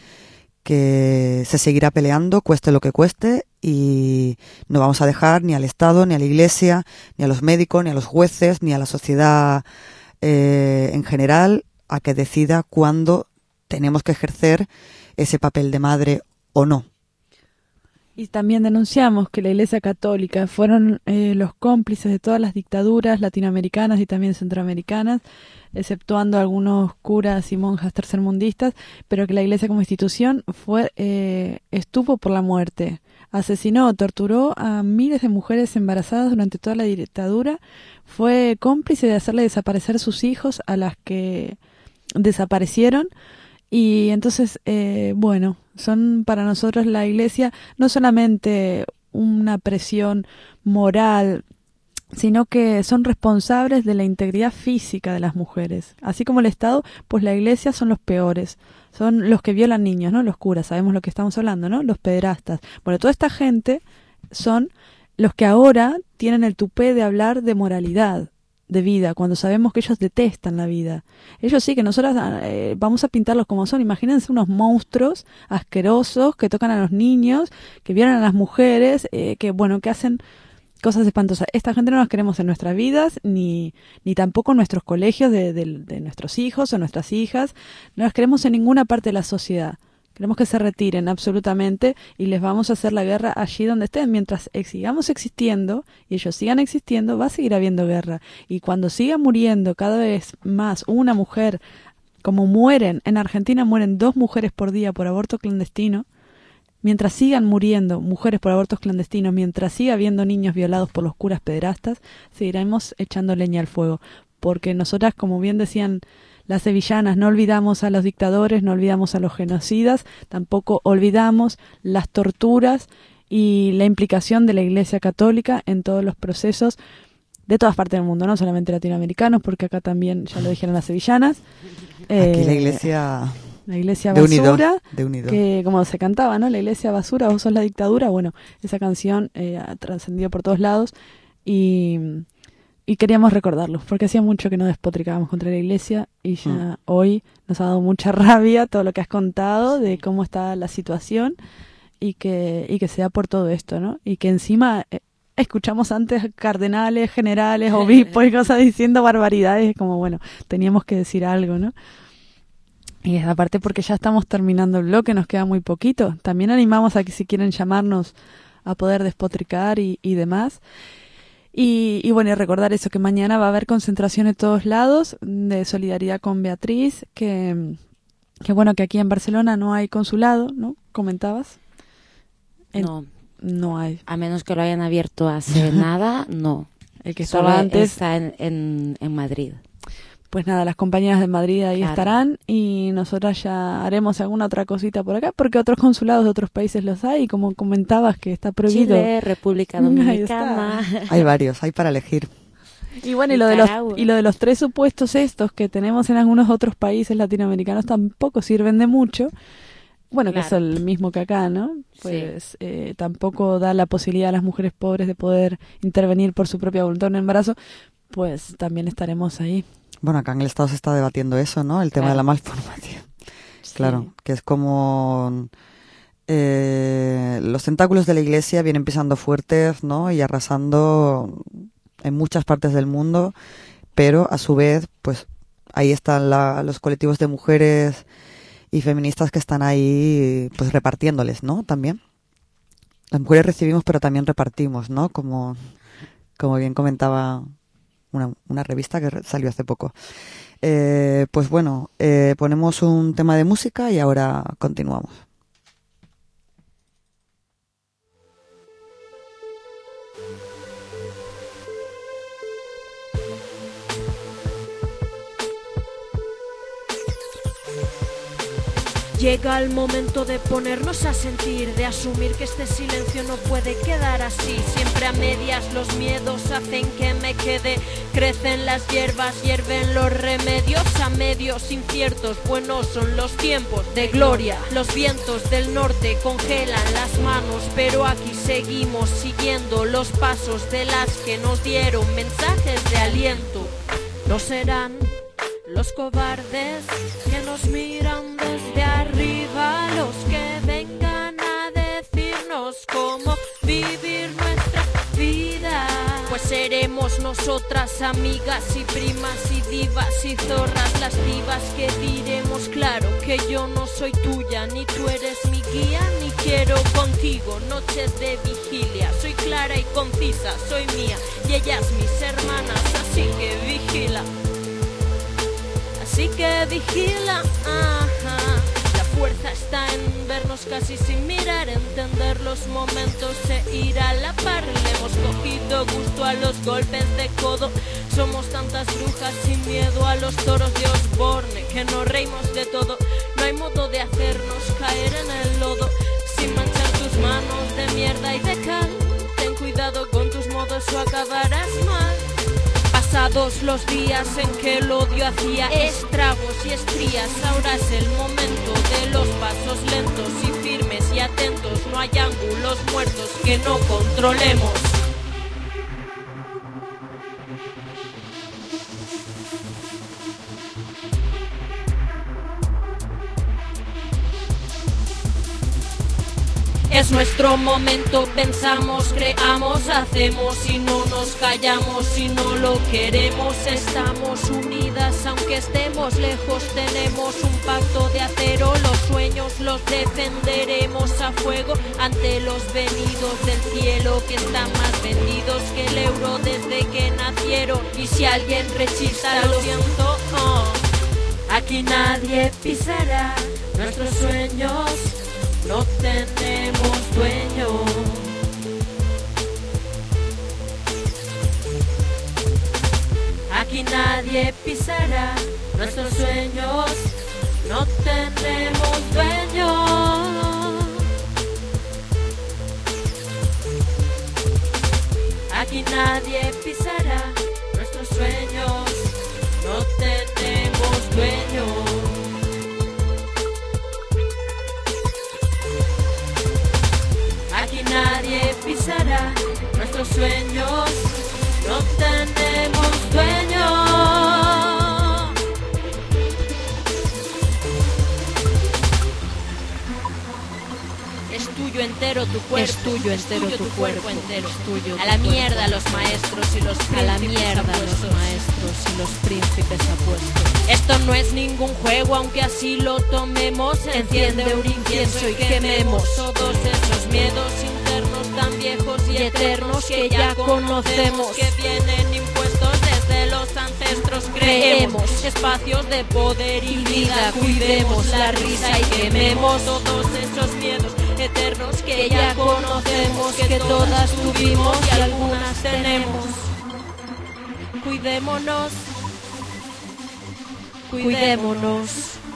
se seguirá peleando, cueste lo que cueste, y no vamos a dejar ni al Estado, ni a la Iglesia, ni a los médicos, ni a los jueces, ni a la sociedad en general a que decida cuándo tenemos que ejercer ese papel de madre o no. Y también denunciamos que la Iglesia Católica fueron los cómplices de todas las dictaduras latinoamericanas y también centroamericanas, exceptuando algunos curas y monjas tercermundistas, pero que la Iglesia como institución estuvo por la muerte. Asesinó, torturó a miles de mujeres embarazadas durante toda la dictadura, fue cómplice de hacerle desaparecer sus hijos a las que desaparecieron. Y entonces, bueno, son para nosotros la Iglesia no solamente una presión moral, sino que son responsables de la integridad física de las mujeres. Así como el Estado, pues la Iglesia son los peores. Son los que violan niños, ¿no? Los curas, sabemos lo que estamos hablando, ¿no? Los pederastas. Bueno, toda esta gente son los que ahora tienen el tupé de hablar de moralidad, de vida, cuando sabemos que ellos detestan la vida. Ellos sí, que nosotros vamos a pintarlos como son. Imagínense unos monstruos asquerosos que tocan a los niños, que violan a las mujeres, que hacen cosas espantosas. Esta gente no las queremos en nuestras vidas, ni tampoco en nuestros colegios de nuestros hijos o nuestras hijas. No las queremos en ninguna parte de la sociedad. Queremos que se retiren absolutamente y les vamos a hacer la guerra allí donde estén. Mientras sigamos existiendo y ellos sigan existiendo, va a seguir habiendo guerra. Y cuando siga muriendo cada vez más una mujer, como mueren, en Argentina mueren 2 mujeres por día por aborto clandestino, mientras sigan muriendo mujeres por abortos clandestinos, mientras siga habiendo niños violados por los curas pederastas, seguiremos echando leña al fuego. Porque nosotras, como bien decían las sevillanas, no olvidamos a los dictadores, no olvidamos a los genocidas, tampoco olvidamos las torturas y la implicación de la Iglesia Católica en todos los procesos de todas partes del mundo, no solamente latinoamericanos, porque acá también, ya lo dijeron las sevillanas. Aquí la Iglesia basura, de unido. Que como se cantaba, ¿no? La Iglesia basura, vos sos la dictadura. Bueno, esa canción trascendió por todos lados y queríamos recordarlo, porque hacía mucho que no despotricábamos contra la Iglesia y ya hoy nos ha dado mucha rabia todo lo que has contado de cómo está la situación y que sea por todo esto, ¿no? Y que encima escuchamos antes cardenales, generales, obispos y cosas diciendo barbaridades, como bueno, teníamos que decir algo, ¿no? Y es aparte porque ya estamos terminando el bloque, nos queda muy poquito. También animamos a que si quieren llamarnos a poder despotricar y demás. Y bueno, y recordar eso, que mañana va a haber concentración en todos lados de solidaridad con Beatriz, que bueno, que aquí en Barcelona no hay consulado, ¿no? ¿Comentabas? No hay. A menos que lo hayan abierto hace nada, no. El que estaba antes está en Madrid. Pues nada, las compañeras de Madrid ahí estarán y nosotras ya haremos alguna otra cosita por acá, porque otros consulados de otros países los hay, como comentabas que está prohibido. Chile, República Dominicana. Hay varios, hay para elegir. Y bueno, y lo de los 3 supuestos estos que tenemos en algunos otros países latinoamericanos tampoco sirven de mucho. Bueno, claro, que es el mismo que acá, ¿no? Pues sí. Tampoco da la posibilidad a las mujeres pobres de poder intervenir por su propia voluntad en un embarazo, pues también estaremos ahí. Bueno, acá en el Estado se está debatiendo eso, ¿no? El tema de la malformación. Sí. Claro, que es como los tentáculos de la Iglesia vienen pisando fuertes, ¿no? Y arrasando en muchas partes del mundo, pero a su vez, pues ahí están los colectivos de mujeres y feministas que están ahí, pues repartiéndoles, ¿no? También. Las mujeres recibimos, pero también repartimos, ¿no? Como bien comentaba una revista que salió hace poco. Pues bueno, ponemos un tema de música y ahora continuamos. Llega el momento de ponernos a sentir, de asumir que este silencio no puede quedar así. Siempre a medias los miedos hacen que me quede. Crecen las hierbas, hierven los remedios. A medios inciertos, buenos son los tiempos de gloria. Los vientos del norte congelan las manos, pero aquí seguimos siguiendo los pasos de las que nos dieron mensajes de aliento. No serán los cobardes que nos miran desde arriba, los que vengan a decirnos cómo vivir nuestra vida. Pues seremos nosotras, amigas y primas y divas y zorras, las divas que diremos claro que yo no soy tuya, ni tú eres mi guía, ni quiero contigo noches de vigilia. Soy clara y concisa, soy mía y ellas mis hermanas, así que vigila. Así que vigila, ajá. La fuerza está en vernos casi sin mirar, entender los momentos e ir a la par. Le hemos cogido gusto a los golpes de codo. Somos tantas brujas sin miedo a los toros de Osborne, que nos reímos de todo. No hay modo de hacernos caer en el lodo, sin manchar tus manos de mierda y de cal. Ten cuidado con tus modos o acabarás mal. Pasados los días en que el odio hacía estragos y estrías, ahora es el momento de los pasos lentos y firmes y atentos. No hay ángulos muertos que no controlemos. Es nuestro momento, pensamos, creamos, hacemos y no nos callamos. Si no lo queremos, estamos unidas, aunque estemos lejos, tenemos un pacto de acero. Los sueños los defenderemos a fuego ante los venidos del cielo, que están más vendidos que el euro desde que nacieron. Y si alguien rechista, lo siento, aquí nadie pisará nuestros sueños. No tenemos dueño. Aquí nadie pisará nuestros sueños. No tenemos dueño. Aquí nadie pisará nuestros sueños. No tenemos dueño. Nadie pisará nuestros sueños, no tenemos dueño. Es tuyo tuyo entero tu cuerpo, es tuyo entero tu cuerpo entero, es tuyo. A la mierda los maestros y los príncipes, a la mierda los maestros y los príncipes apuestos. Esto no es ningún juego, aunque así lo tomemos. Enciende un incienso y quememos todos esos miedos internos tan viejos y eternos que ya conocemos, que vienen impuestos desde los ancestros. Creemos espacios de poder y vida, cuidemos la risa y quememos todos esos miedos eternos que ya conocemos, que todas tuvimos y algunas tenemos. Cuidémonos, cuidémonos.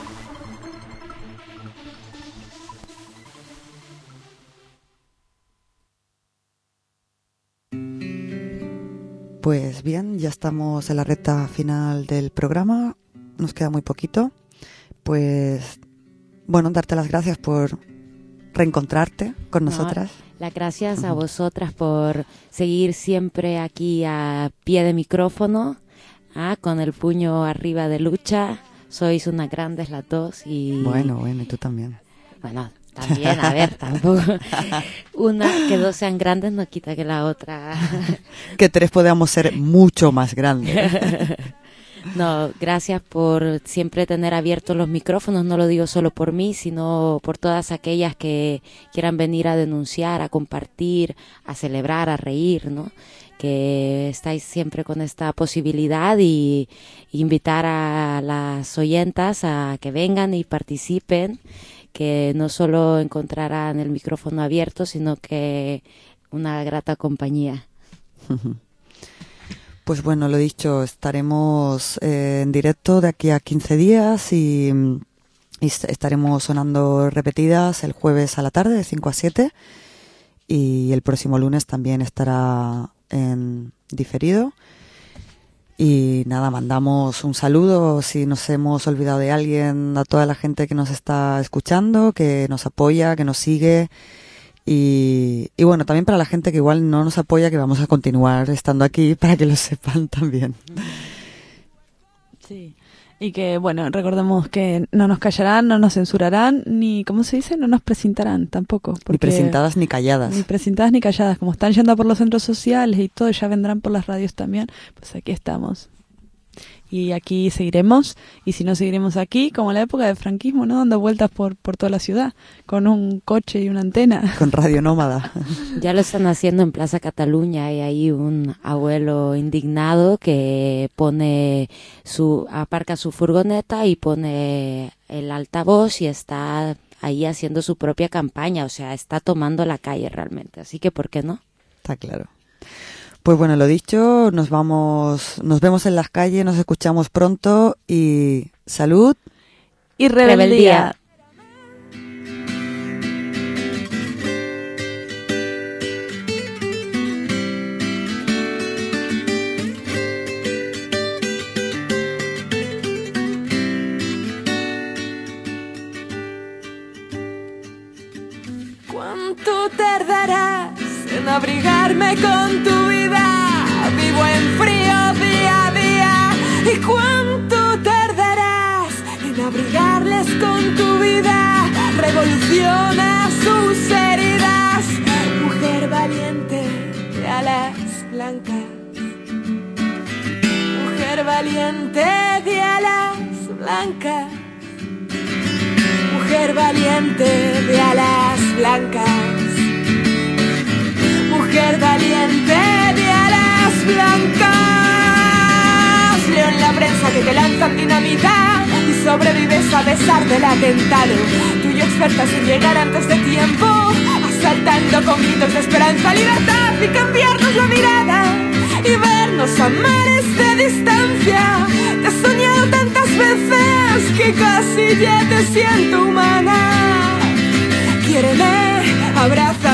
Pues bien, ya estamos en la recta final del programa, nos queda muy poquito. Pues bueno, darte las gracias por reencontrarte con nosotras. Las gracias a vosotras por seguir siempre aquí a pie de micrófono, con el puño arriba de lucha. Sois unas grandes las dos y... Bueno, y tú también. Bueno, también, a ver, tampoco. Que dos sean grandes no quita que la otra... Que tres podamos ser mucho más grandes. No, gracias por siempre tener abiertos los micrófonos, no lo digo solo por mí, sino por todas aquellas que quieran venir a denunciar, a compartir, a celebrar, a reír, ¿no? Que estáis siempre con esta posibilidad y invitar a las oyentas a que vengan y participen, que no solo encontrarán el micrófono abierto, sino que una grata compañía. Pues bueno, lo dicho, estaremos en directo de aquí a 15 días y estaremos sonando repetidas el jueves a la tarde de 5 a 7 y el próximo lunes también estará en diferido. Y nada, mandamos un saludo si nos hemos olvidado de alguien, a toda la gente que nos está escuchando, que nos apoya, que nos sigue. Y bueno, también para la gente que igual no nos apoya, que vamos a continuar estando aquí para que lo sepan también. Sí, y que bueno, recordemos que no nos callarán, no nos censurarán, ni, ¿cómo se dice? No nos presentarán tampoco. Ni presentadas ni calladas. Ni presentadas ni calladas, como están yendo por los centros sociales y todo, ya vendrán por las radios también, pues aquí estamos. Y aquí seguiremos, y si no seguiremos aquí, como en la época del franquismo, ¿no? Dando vueltas por toda la ciudad, con un coche y una antena. Con Radio Nómada. Ya lo están haciendo en Plaza Cataluña, hay ahí un abuelo indignado que aparca su furgoneta y pone el altavoz y está ahí haciendo su propia campaña, o sea, está tomando la calle realmente, así que ¿por qué no? Está claro. Pues bueno, lo dicho, nos vemos en las calles, nos escuchamos pronto y salud y rebeldía. ¿Cuánto tardarás en abrigarme con tu vida? Vivo en frío día a día. ¿Y cuánto tardarás en abrigarles con tu vida? Revoluciona sus heridas. Mujer valiente de alas blancas. Mujer valiente de alas blancas. Mujer valiente de alas blancas. Mujer valiente de alas blancas. Leo en la prensa que te lanzan dinamita y sobrevives a pesar del atentado. Tú y experta sin llegar antes de tiempo, asaltando con gritos de esperanza, libertad y cambiarnos la mirada y vernos a mares de distancia. Te he soñado tantas veces que casi ya te siento humana. Quiéreme, abraza